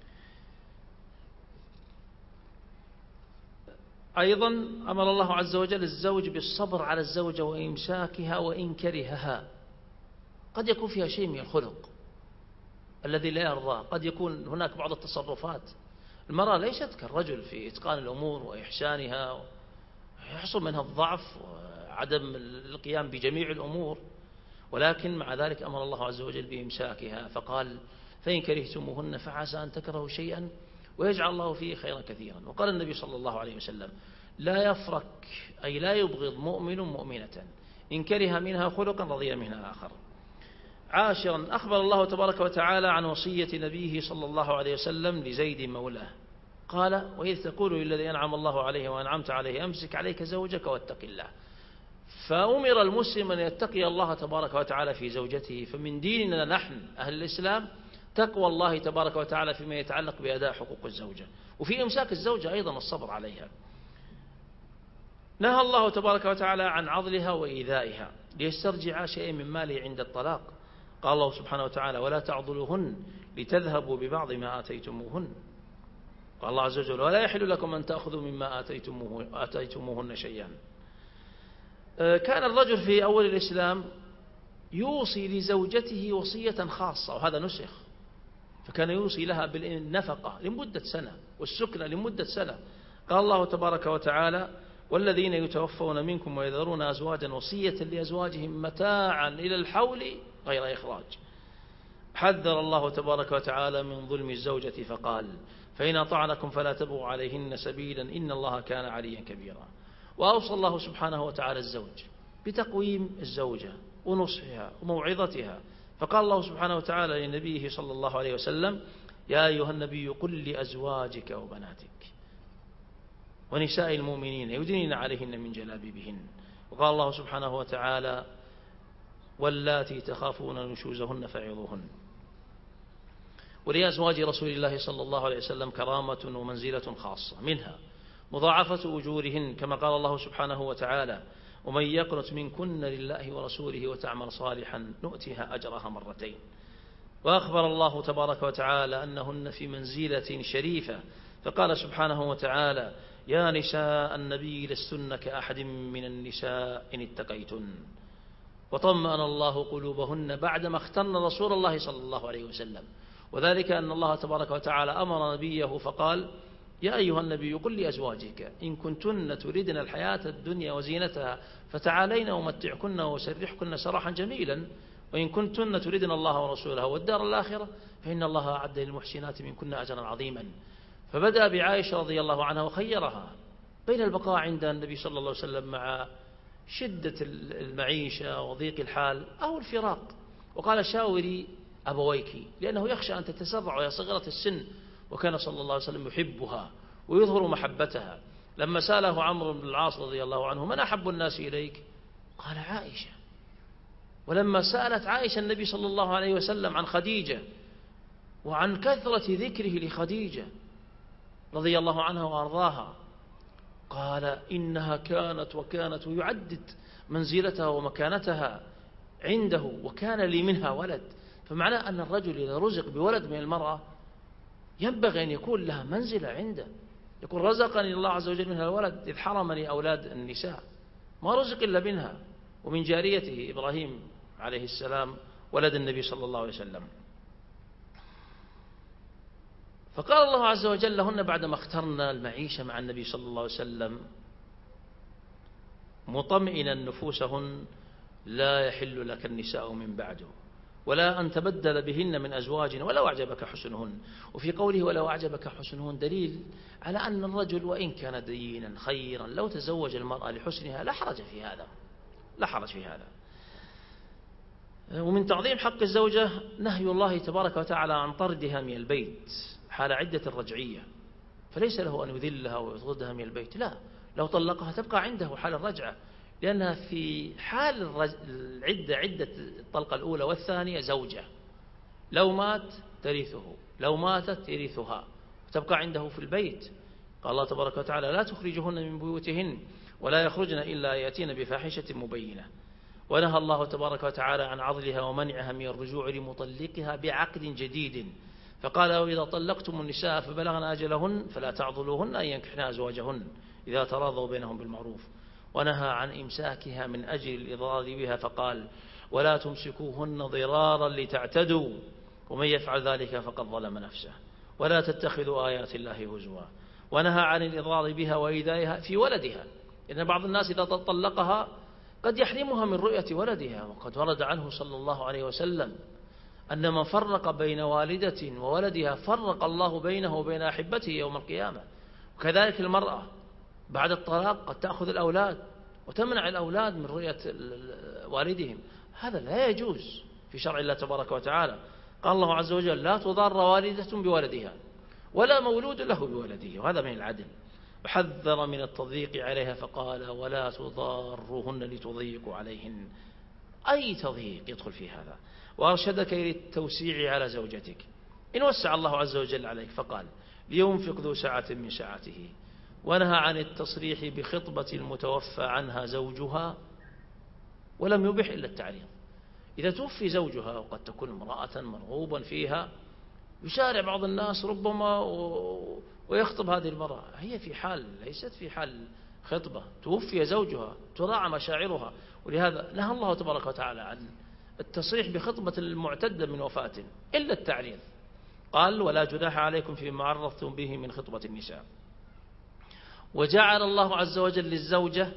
S2: أيضا أمر الله عز وجل الزوج بالصبر على الزوجة وإمساكها وإن كرهها. قد يكون فيها شيء من الخلق الذي لا يرضاه، قد يكون هناك بعض التصرفات، المرأة ليست كالرجل في إتقان الأمور وإحسانها، يحصل منها الضعف وعدم القيام بجميع الأمور، ولكن مع ذلك أمر الله عز وجل بإمساكها، فقال فإن كرهتموهن فعسى أن تكرهوا شيئا ويجعل الله فيه خيرا كثيرا. وقال النبي صلى الله عليه وسلم لا يفرك أي لا يبغض مؤمن مؤمنة إن كره منها خلقا رضي منها آخر. عاشرا أخبر الله تبارك وتعالى عن وصية نبيه صلى الله عليه وسلم لزيد مولاه، قال وإذ تقول للذي أنعم الله عليه وأنعمت عليه أمسك عليك زوجك واتق الله. فأمر المسلم أن يتقي الله تبارك وتعالى في زوجته، فمن ديننا نحن أهل الإسلام تقوى الله تبارك وتعالى فيما يتعلق بأداء حقوق الزوجة، وفي إمساك الزوجة أيضا الصبر عليها. نهى الله تبارك وتعالى عن عضلها وإيذائها ليسترجع شيء من ماله عند الطلاق. قال الله سبحانه وتعالى ولا تعضلوهن لتذهبوا ببعض ما آتيتموهن. قال الله عز وجل ولا يحل لكم أن تأخذوا مما آتيتموه آتيتموهن شيئا. كان الرجل في أول الإسلام يوصي لزوجته وصية خاصة، وهذا نسخ، فكان يوصي لها بالنفقة لمدة سنة والسكنة لمدة سنة. قال الله تبارك وتعالى والذين يتوفون منكم ويذرون أزواجا وصية لأزواجهم متاعا إلى الحول غير إخراج. حذر الله تبارك وتعالى من ظلم الزوجة فقال فإن أطعنكم فلا تبغوا عليهن سبيلا إن الله كان عليا كبيرا. وأوصى الله سبحانه وتعالى الزوج بتقويم الزوجة ونصحها وموعظتها، فقال الله سبحانه وتعالى لنبيه صلى الله عليه وسلم يا أيها النبي قل لأزواجك وبناتك ونساء المؤمنين يدنين عليهن من جلابيبهن. وقال الله سبحانه وتعالى واللاتي تخافون نشوزهن فعظوهن. ولأزواج رسول الله صلى الله عليه وسلم كرامة ومنزلة خاصة، منها مضاعفة أجورهن كما قال الله سبحانه وتعالى ومن يقنت منكن لله ورسوله وتعمل صالحا نؤتها أجرها مرتين. وأخبر الله تبارك وتعالى أنهن في منزلة شريفة، فقال سبحانه وتعالى يا نساء النبي لستن كأحد من النساء إن اتقيتن. وطمأن الله قلوبهن بعدما اخترن رسول الله صلى الله عليه وسلم، وذلك أن الله تبارك وتعالى أمر نبيه فقال يا أيها النبي قل لأزواجك إن كنتن تريدن الحياة الدنيا وزينتها فتعالين ومتعكن وسرحكن سراحا جميلا وإن كنتن تريدن الله ورسوله والدار الآخرة فإن الله أعد للمحسنات منكن أجرا عظيما. فبدأ بعائشة رضي الله عنها وخيرها بين البقاء عند النبي صلى الله عليه وسلم مع شدة المعيشة وضيق الحال أو الفراق، وقال شاوري أبويك، لأنه يخشى أن تتسرع وهي صغيرة السن، وكان صلى الله عليه وسلم يحبها ويظهر محبتها. لما سأله عمرو بن العاص رضي الله عنه من أحب الناس إليك قال عائشة. ولما سألت عائشة النبي صلى الله عليه وسلم عن خديجة وعن كثرة ذكره لخديجة رضي الله عنها وأرضاها قال إنها كانت وكانت، ويعدد منزلتها ومكانتها عنده وكان لي منها ولد. فمعناه أن الرجل إذا رزق بولد من المرأة ينبغي أن يكون لها منزلة عنده، يقول رزقني الله عز وجل منها الولد إذ حرمني أولاد النساء، ما رزق إلا منها ومن جاريته إبراهيم عليه السلام ولد النبي صلى الله عليه وسلم. فقال الله عز وجل لهن بعدما اخترنا المعيشة مع النبي صلى الله عليه وسلم مطمئنا نفوسهن لا يحل لك النساء من بعده ولا أن تبدل بهن من أزواج ولو أعجبك حسنهن. وفي قوله ولو أعجبك حسنهن دليل على أن الرجل وإن كان دينا خيرا لو تزوج المرأة لحسنها لا حرج في هذا، لا حرج في هذا. ومن تعظيم حق الزوجة نهي الله تبارك وتعالى عن طردها من البيت حال عدة الرجعية، فليس له أن يذلها ويطردها من البيت، لا، لو طلقها تبقى عنده حال الرجعة، لأنها في حال العدة عدة الطلقة الأولى والثانية زوجة، لو مات ترثه، لو ماتت يرثها وتبقى عنده في البيت. قال الله تبارك وتعالى لا تخرجهن من بيوتهن ولا يخرجن إلا يأتين بفاحشة مبينة. ونهى الله تبارك وتعالى عن عضلها ومنعها من الرجوع لمطلقها بعقد جديد، فقال وإذا طلقتم النساء فبلغن أجلهن فلا تعضلوهن أن ينكحن أزواجهن إذا تراضوا بينهم بالمعروف. ونهى عن إمساكها من أجل الإضرار بها فقال ولا تمسكوهن ضرارا لتعتدوا ومن يفعل ذلك فقد ظلم نفسه ولا تتخذوا آيات الله هزوا. ونهى عن الإضرار بها وإيذائها في ولدها، إن بعض الناس إذا طلقها قد يحرمها من رؤية ولدها، وقد ورد عنه صلى الله عليه وسلم أن من فرق بين والدة وولدها فرق الله بينه وبين أحبته يوم القيامة. وكذلك المرأة بعد الطلاق قد تأخذ الأولاد وتمنع الأولاد من رؤية والدهم، هذا لا يجوز في شرع الله تبارك وتعالى. قال الله عز وجل لا تضار والدة بولدها ولا مولود له بولده، وهذا من العدل. وحذر من التضييق عليها فقال ولا تضارهن لتضيقوا عليهن، أي تضييق يدخل في هذا. وأرشدك إلى التوسيع على زوجتك إن وسع الله عز وجل عليك فقال لينفق ذو سعة من سعته. ونهى عن التصريح بخطبة المتوفى عنها زوجها ولم يبح إلا التعريض. إذا توفي زوجها وقد تكون امرأة مرغوبا فيها يشارع بعض الناس ربما ويخطب هذه المرأة، هي في حال ليست في حال خطبة، توفي زوجها تراعى مشاعرها. ولهذا نهى الله تبارك وتعالى عن التصريح بخطبة المعتدة من وفاة إلا التعريض. قال ولا جناح عليكم فيما عرضتم به من خطبة النساء. وجعل الله عز وجل للزوجة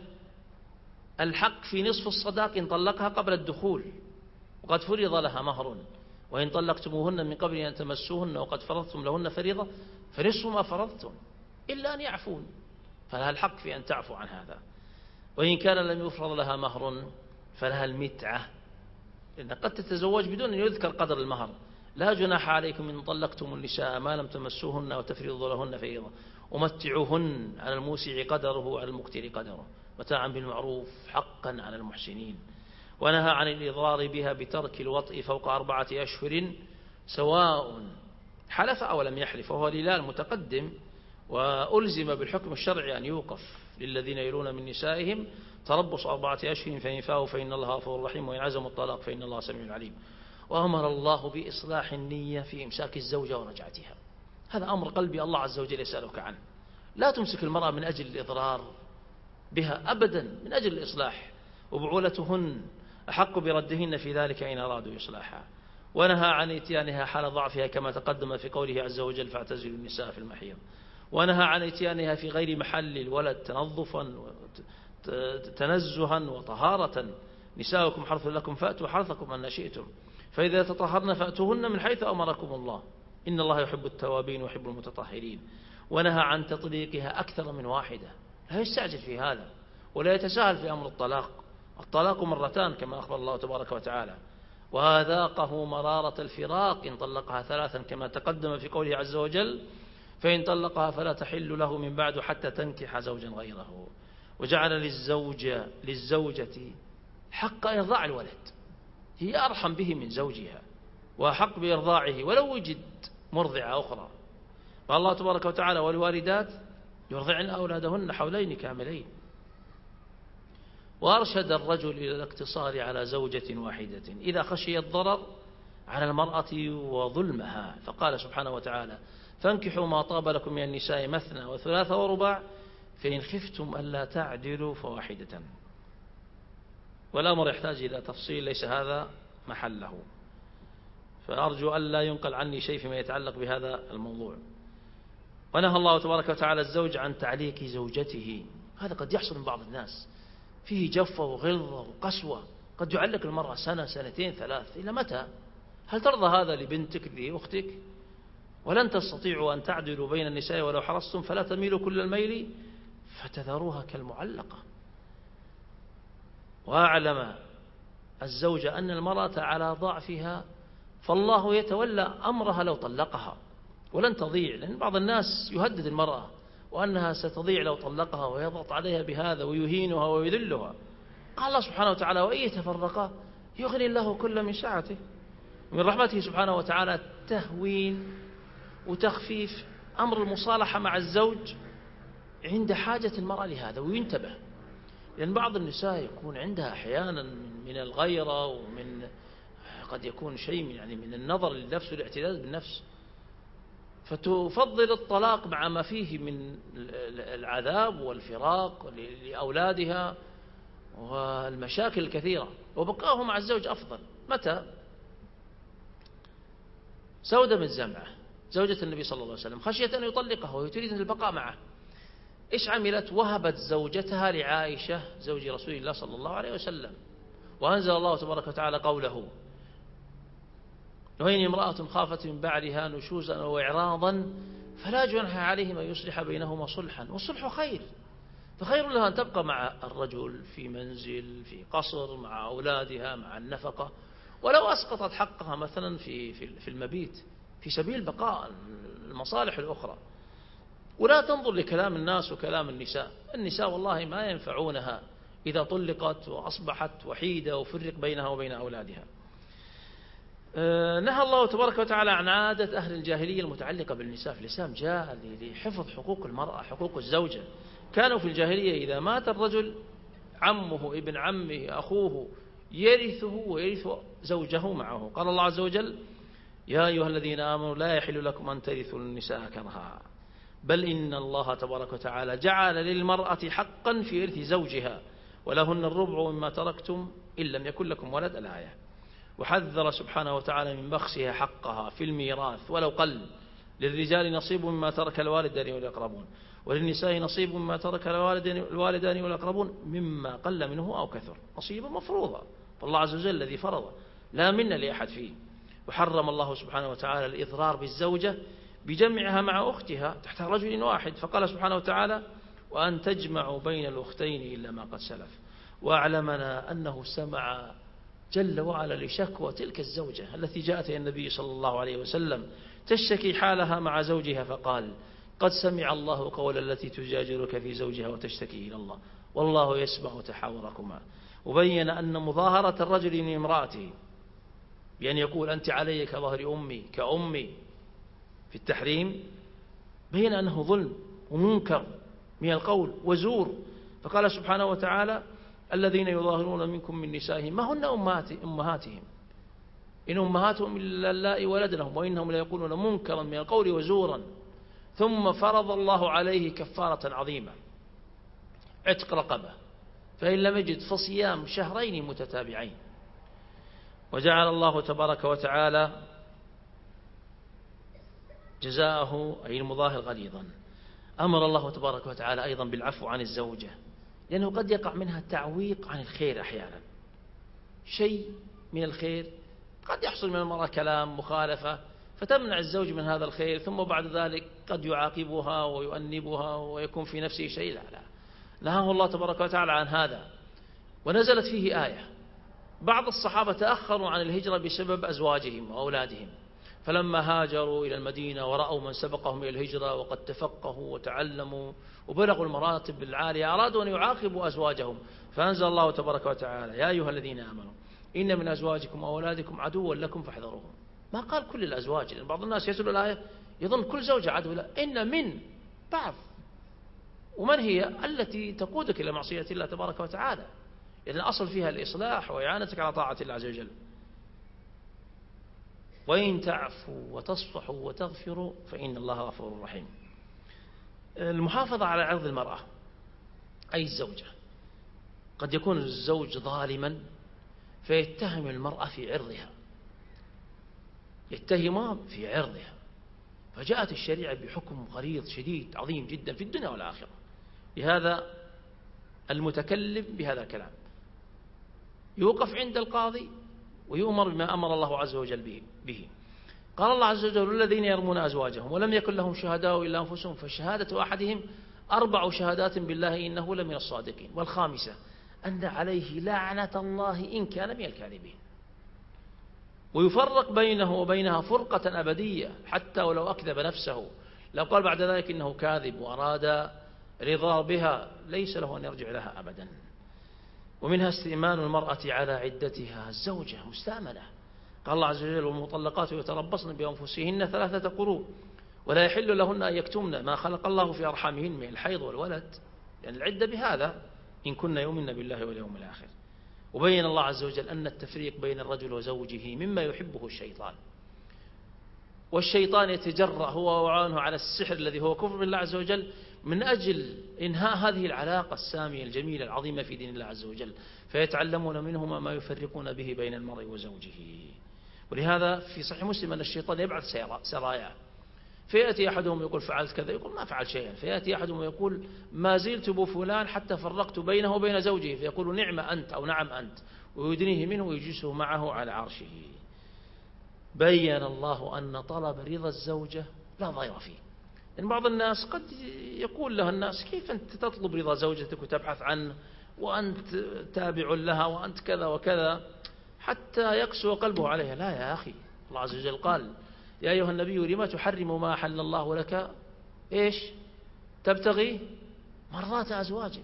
S2: الحق في نصف الصداق إن طلقها قبل الدخول وقد فرض لها مهر، وإن طلقتموهن من قبل أن تمسوهن وقد فرضتم لهن فريضة فنصف ما فرضتم إلا أن يعفون، فلها الحق في أن تعفو عن هذا. وإن كان لم يفرض لها مهر فلها المتعة، لأن قد تتزوج بدون أن يذكر قدر المهر. لا جناح عليكم إن طلقتم النساء ما لم تمسوهن وتفرضوا لهن فريضة ومتعوهن على الموسع قدره وعلى المقتر قدره متاعا بالمعروف حقا على المحسنين. ونهى عن الإضرار بها بترك الوطء فوق أربعة أشهر سواء حلف أو لم يحلف، وهو الهلال المتقدم، وألزم بالحكم الشرعي أن يوقف للذين يلون من نسائهم تربص أربعة أشهر فإن فاءوا فإن الله غفور رحيم وإن عزموا الطلاق فإن الله سميع عليم. وأمر الله بإصلاح النية في إمساك الزوجة ورجعتها، هذا أمر قلبي الله عز وجل يسألك عنه. لا تمسك المرأة من أجل الإضرار بها أبدا، من أجل الإصلاح، وبعولتهن أحق بردهن في ذلك إن أرادوا إصلاحها. ونهى عن إتيانها حال ضعفها كما تقدم في قوله عز وجل فاعتزلوا النساء في المحيض. ونهى عن إتيانها في غير محل الولد تنظفا تنزها وطهارة. نساؤكم حرث لكم فأتوا حرثكم أن شئتم فإذا تطهرن فأتوهن من حيث أمركم الله إن الله يحب التوابين ويحب المتطهرين. ونهى عن تطليقها أكثر من واحدة، لا يستعجل في هذا ولا يتساهل في أمر الطلاق. الطلاق مرتان كما أخبر الله تبارك وتعالى، وذاقه مرارة الفراق إن طلقها ثلاثا كما تقدم في قوله عز وجل فإن طلقها فلا تحل له من بعد حتى تنكح زوجا غيره. وجعل للزوجة للزوجة حق إرضاع الولد، هي أرحم به من زوجها وحق بإرضاعه ولو وجد مرضعة أخرى. فالله تبارك وتعالى والوالدات يرضعن أولادهن حولين كاملين. وأرشد الرجل إلى الاقتصار على زوجة واحدة إذا خشي الضرر على المرأة وظلمها، فقال سبحانه وتعالى: فانكحوا ما طاب لكم من النساء مثنى وثلاث ورباع فإن خفتم ألا تعدلوا فواحدة. والأمر يحتاج إلى تفصيل ليس هذا محله، فأرجو أن لا ينقل عني شيء فيما يتعلق بهذا الموضوع. ونهى الله تبارك وتعالى الزوج عن تعليق زوجته. هذا قد يحصل من بعض الناس، فيه جفة وغلظة وقسوة، قد يعلق المرأة سنة سنتين ثلاث. إلى متى؟ هل ترضى هذا لبنتك لأختك؟ ولن تستطيعوا أن تعدلوا بين النساء ولو حرصتم فلا تميلوا كل الميل فتذروها كالمعلقة. وأعلم الزوج أن المرأة على ضعفها فالله يتولى أمرها لو طلقها، ولن تضيع، لأن بعض الناس يهدد المرأة وأنها ستضيع لو طلقها ويضغط عليها بهذا ويهينها ويذلها. قال الله سبحانه وتعالى: وإن يتفرقا يغني الله كل من سعته. من رحمته سبحانه وتعالى تهوين وتخفيف أمر المصالحة مع الزوج عند حاجة المرأة لهذا. وينتبه، لأن بعض النساء يكون عندها أحيانا من الغيرة ومن قد يكون شيء من يعني من النظر للنفس والاعتداد بالنفس، فتفضل الطلاق مع ما فيه من العذاب والفراق لأولادها والمشاكل الكثيرة، وبقاهم مع الزوج أفضل. متى؟ سودة بن زمعة زوجة النبي صلى الله عليه وسلم خشيت أن يطلقها وهي تريد البقاء معه. إيش عملت؟ وهبت زوجتها لعائشة زوج رسول الله صلى الله عليه وسلم، وأنزل الله تبارك وتعالى قوله: وإن امرأة خافت من بعدها نشوزا أو إعراضا فلا جناح عليهما أن يصلح بينهما صلحا، والصلح خير، فخير لها أن تبقى مع الرجل في منزل في قصر مع أولادها مع النفقة، ولو أسقطت حقها مثلا في في المبيت في سبيل بقاء المصالح الأخرى. ولا تنظر لكلام الناس وكلام النساء. النساء والله ما ينفعونها إذا طلقت وأصبحت وحيدة وفرق بينها وبين أولادها. نهى الله تبارك وتعالى عن عادة أهل الجاهلية المتعلقة بالنساء. في الإسلام جاء لحفظ حقوق المرأة، حقوق الزوجة. كانوا في الجاهلية إذا مات الرجل عمه ابن عمه أخوه يرثه ويرث زوجه معه. قال الله عز وجل: يا أيها الذين آمنوا لا يحل لكم أن ترثوا النساء كرها بل إن الله تبارك وتعالى جعل للمرأة حقا في إرث زوجها ولهن الربع مما تركتم إن لم يكن لكم ولد. الآية. وحذر سبحانه وتعالى من بخسها حقها في الميراث ولو قل. للرجال نصيب مما ترك الوالدان والأقربون وللنساء نصيب مما ترك الوالدان والأقربون مما قل منه أو كثر. نصيبا مفروضا، فالله عز وجل الذي فرض لا من لأحد فيه. وحرم الله سبحانه وتعالى الإضرار بالزوجة بجمعها مع أختها تحت رجل واحد، فقال سبحانه وتعالى: وأن تجمعوا بين الأختين إلا ما قد سلف. وأعلمنا أنه سمع جل وعلا لشكوى تلك الزوجة التي جاءت إلى النبي صلى الله عليه وسلم تشتكي حالها مع زوجها، فقال: قد سمع الله قول التي تجادلك في زوجها وتشتكي إلى الله والله يسمع تحاوركما. وبين أن مظاهرة الرجل من امرأته بأن يقول أنت علي كظهر أمي كأمي في التحريم، بين أنه ظلم ومنكر من القول وزور. فقال سبحانه وتعالى: الذين يظاهرون منكم من نسائهم ما هن أمهاتهم إن أمهاتهم إلا اللائي ولدنهم وإنهم ليقولون منكرا من القول وزورا. ثم فرض الله عليه كفارة عظيمة، عتق رقبة، فإن لم يجد فصيام شهرين متتابعين. وجعل الله تبارك وتعالى جزاءه أي المظاهر غليظا. أمر الله تبارك وتعالى أيضا بالعفو عن الزوجة، لأنه قد يقع منها التعويق عن الخير أحيانا، شيء من الخير قد يحصل من المرأة كلام مخالفة فتمنع الزوج من هذا الخير، ثم بعد ذلك قد يعاقبها ويؤنبها ويكون في نفسه شيء. لا لا، نهاه الله تبارك وتعالى عن هذا. ونزلت فيه آية: بعض الصحابة تأخروا عن الهجرة بسبب أزواجهم وأولادهم، فلما هاجروا إلى المدينة ورأوا من سبقهم إلى الهجرة وقد تفقهوا وتعلموا وبلغوا المراتب العالية أرادوا أن يعاقبوا أزواجهم، فأنزل الله تبارك وتعالى: يا أيها الذين آمنوا إن من أزواجكم وأولادكم عدوا لكم فاحذروهم. ما قال كل الأزواج، لأن بعض الناس يسأل الآية يظن كل زوجة عدو. لا، إن من بعض. ومن هي؟ التي تقودك إلى معصية الله تبارك وتعالى. لأن الأصل فيها الإصلاح وإعانتك على طاعة الله عز وجل. وإن تعفوا وتصفحوا وتغفروا فإن الله غفور رحيم. المحافظة على عرض المرأة أي الزوجة. قد يكون الزوج ظالما فيتهم المرأة في عرضها، يتهمها في عرضها، فجاءت الشريعة بحكم غليظ شديد عظيم جدا في الدنيا والآخرة لهذا المتكلم بهذا الكلام، يوقف عند القاضي ويؤمر بما أمر الله عز وجل به. قال الله عز وجل: الذين يرمون أزواجهم ولم يكن لهم شهداء إلا أنفسهم فشهادة أحدهم أربع شهادات بالله إنه لمن الصادقين، والخامسة أن عليه لعنة الله إن كان من الكاذبين. ويفرق بينه وبينها فرقة أبدية حتى ولو أكذب نفسه، لو قال بعد ذلك إنه كاذب وأراد رضا بها ليس له أن يرجع لها أبدا. ومنها استئمان المرأة على عدتها، الزوجة مستأمنة. قال الله عز وجل: والمطلقات يتربصن بأنفسهن ثلاثة قروء ولا يحل لهن أن يكتمن ما خلق الله في أرحامهن من الحيض والولد، لأن يعني العدة بهذا إن كن يؤمن بالله واليوم الآخر. وبين الله عز وجل أن التفريق بين الرجل وزوجه مما يحبه الشيطان، والشيطان يتجرأ هو وعانه على السحر الذي هو كفر بالله عز وجل من أجل إنهاء هذه العلاقة السامية الجميلة العظيمة في دين الله عز وجل، فيتعلمون منهما ما يفرقون به بين المرء وزوجه. ولهذا في صحيح مسلم أن الشيطان يبعث سرايا، فيأتي أحدهم يقول فعلت كذا، يقول ما فعل شيئا، فيأتي أحدهم يقول ما زلت بفلان حتى فرقت بينه وبين زوجه، فيقول نعم أنت أو نعم أنت، ويدنيه منه ويجلسه معه على عرشه. بين الله أن طلب رضا الزوجة لا ضير فيه. إن بعض الناس قد يقول له الناس: كيف أنت تطلب رضا زوجتك وتبحث عنه وأنت تابع لها وأنت كذا وكذا، حتى يقسو قلبه عليها. لا يا أخي، الله عز وجل قال: يا أيها النبي لما تحرم ما أحل الله لك إيش تبتغي مرضات أزواجك.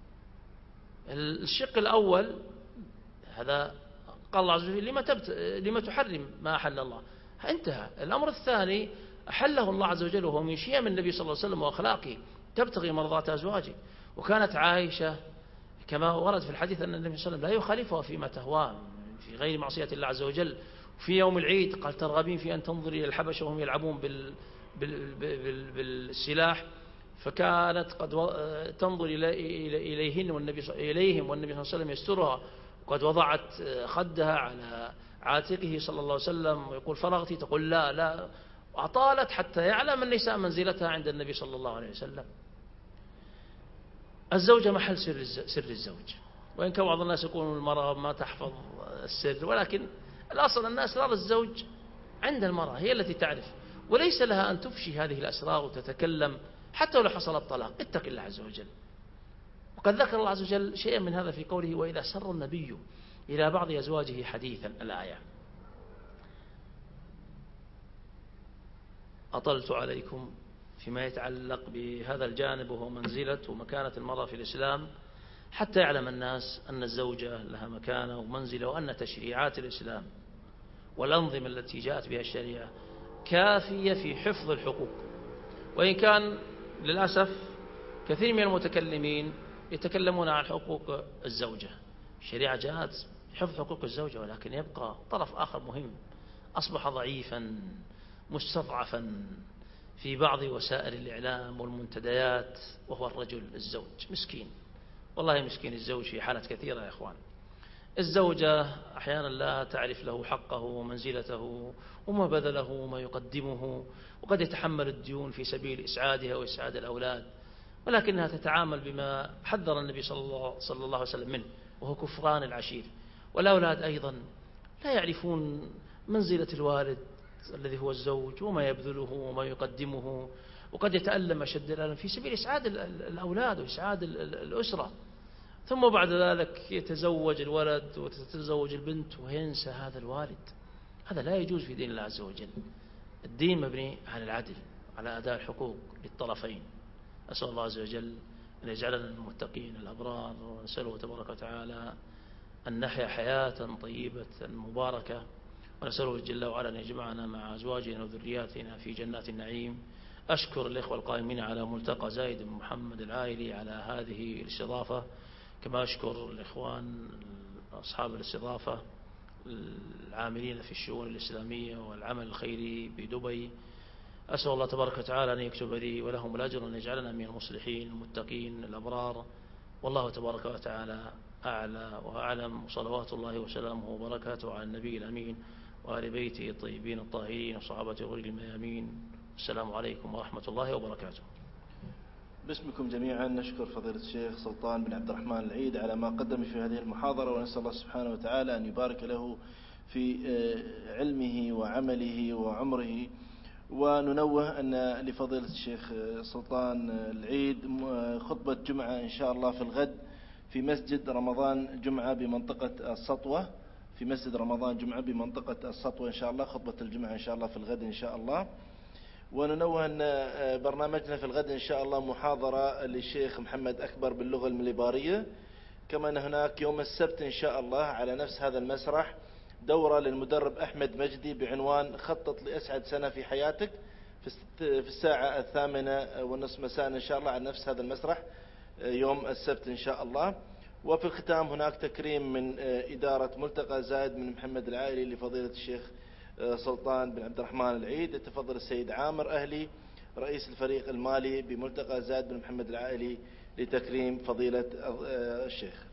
S2: الشق الأول هذا قال الله عز وجل: لما, تبت... لما تحرم ما أحل الله، انتهى. الأمر الثاني أحله الله عز وجل وهو من شيم النبي صلى الله عليه وسلم وأخلاقه، تبتغي مرضات أزواجك. وكانت عائشة كما ورد في الحديث أن النبي صلى الله عليه وسلم لا يخالفها فيما تهواه في غير معصية الله عز وجل. في يوم العيد قال: ترغبين في أن تنظري إلى الحبشة وهم يلعبون بال... بال... بال... بالسلاح، فكانت قد و... تنظر إليهن والنبي إليهم والنبي صلى الله عليه وسلم يسترها، وقد وضعت خدها على عاتقه صلى الله عليه وسلم، ويقول: فرغتي؟ تقول لا لا، وأطالت حتى يعلم النساء منزلتها عند النبي صلى الله عليه وسلم. الزوجة محل سر سر الزوج، وإن كان بعض الناس يقولون المرأة ما تحفظ السر، ولكن الأصل أن أسرار الزوج عند المرأة هي التي تعرف، وليس لها أن تفشي هذه الأسرار وتتكلم حتى ولو حصل الطلاق. اتق الله عز وجل. وقد ذكر الله عز وجل شيئا من هذا في قوله: وإذا سر النبي إلى بعض أزواجه حديثا، الآية. أطلت عليكم فيما يتعلق بهذا الجانب وهو منزلة ومكانة المرأة في الإسلام، حتى يعلم الناس أن الزوجة لها مكانة ومنزلة، وأن تشريعات الإسلام والأنظمة التي جاءت بها الشريعة كافية في حفظ الحقوق. وإن كان للأسف كثير من المتكلمين يتكلمون عن حقوق الزوجة، الشريعة جاءت حفظ حقوق الزوجة، ولكن يبقى طرف آخر مهم أصبح ضعيفا مستضعفا في بعض وسائل الإعلام والمنتديات، وهو الرجل الزوج. مسكين، والله مسكين الزوج في حالات كثيرة يا أخوان. الزوجة أحيانا لا تعرف له حقه ومنزلته وما بذله وما يقدمه، وقد يتحمل الديون في سبيل إسعادها وإسعاد الأولاد، ولكنها تتعامل بما حذر النبي صلى الله, صلى الله عليه وسلم منه، وهو كفران العشير. والأولاد أيضا لا يعرفون منزلة الوالد الذي هو الزوج وما يبذله وما يقدمه، وقد يتألم أشد الألم في سبيل إسعاد الأولاد وإسعاد الأسرة، ثم بعد ذلك يتزوج الولد وتتزوج البنت وينسى هذا الوالد. هذا لا يجوز في دين الله عز وجل. الدين مبني على العدل، على أداء الحقوق للطرفين. أسأل الله عز وجل أن يجعلنا المتقين الأبرار، ونسأله تبارك وتعالى أن نحيا حياة طيبة مباركة، ونسأله جل وعلا أن يجمعنا مع أزواجنا وذرياتنا في جنات النعيم. أشكر الإخوة القائمين على ملتقى زايد بن محمد العائلي على هذه الاستضافة، كما أشكر الإخوان أصحاب الاستضافة العاملين في الشؤون الإسلامية والعمل الخيري بدبي. أسأل الله تبارك وتعالى أن يكتب لي ولهم الأجر وأن يجعلنا من المصلحين المتقين الأبرار، والله تبارك وتعالى أعلى وأعلم. صلوات الله وسلامه وبركاته على النبي الأمين وآل بيته الطيبين الطاهرين وصحابته غير الميامين. السلام عليكم ورحمة الله وبركاته.
S1: باسمكم جميعا نشكر فضيلة الشيخ سلطان بن عبد الرحمن العيد على ما قدم في هذه المحاضرة، ونسأل الله سبحانه وتعالى أن يبارك له في علمه وعمله وعمره. وننوه أن لفضيلة الشيخ سلطان العيد خطبة جمعة إن شاء الله في الغد في مسجد رمضان جمعة بمنطقة السطوة، في مسجد رمضان جمعة بمنطقة السطوة إن شاء الله، خطبة الجمعة إن شاء الله في الغد إن شاء الله. وننوه أن برنامجنا في الغد إن شاء الله محاضرة للشيخ محمد أكبر باللغة المليبارية، كما أن هناك يوم السبت إن شاء الله على نفس هذا المسرح دورة للمدرب أحمد مجدي بعنوان خطط لأسعد سنة في حياتك في الساعة الثامنة والنصف مساء إن شاء الله على نفس هذا المسرح يوم السبت إن شاء الله. وفي الختام هناك تكريم من إدارة ملتقى زايد من محمد العائلي لفضيلة الشيخ سلطان بن عبد الرحمن العيد. يتفضل السيد عامر أهلي رئيس الفريق المالي بملتقى زايد بن محمد العائلي لتكريم فضيلة الشيخ.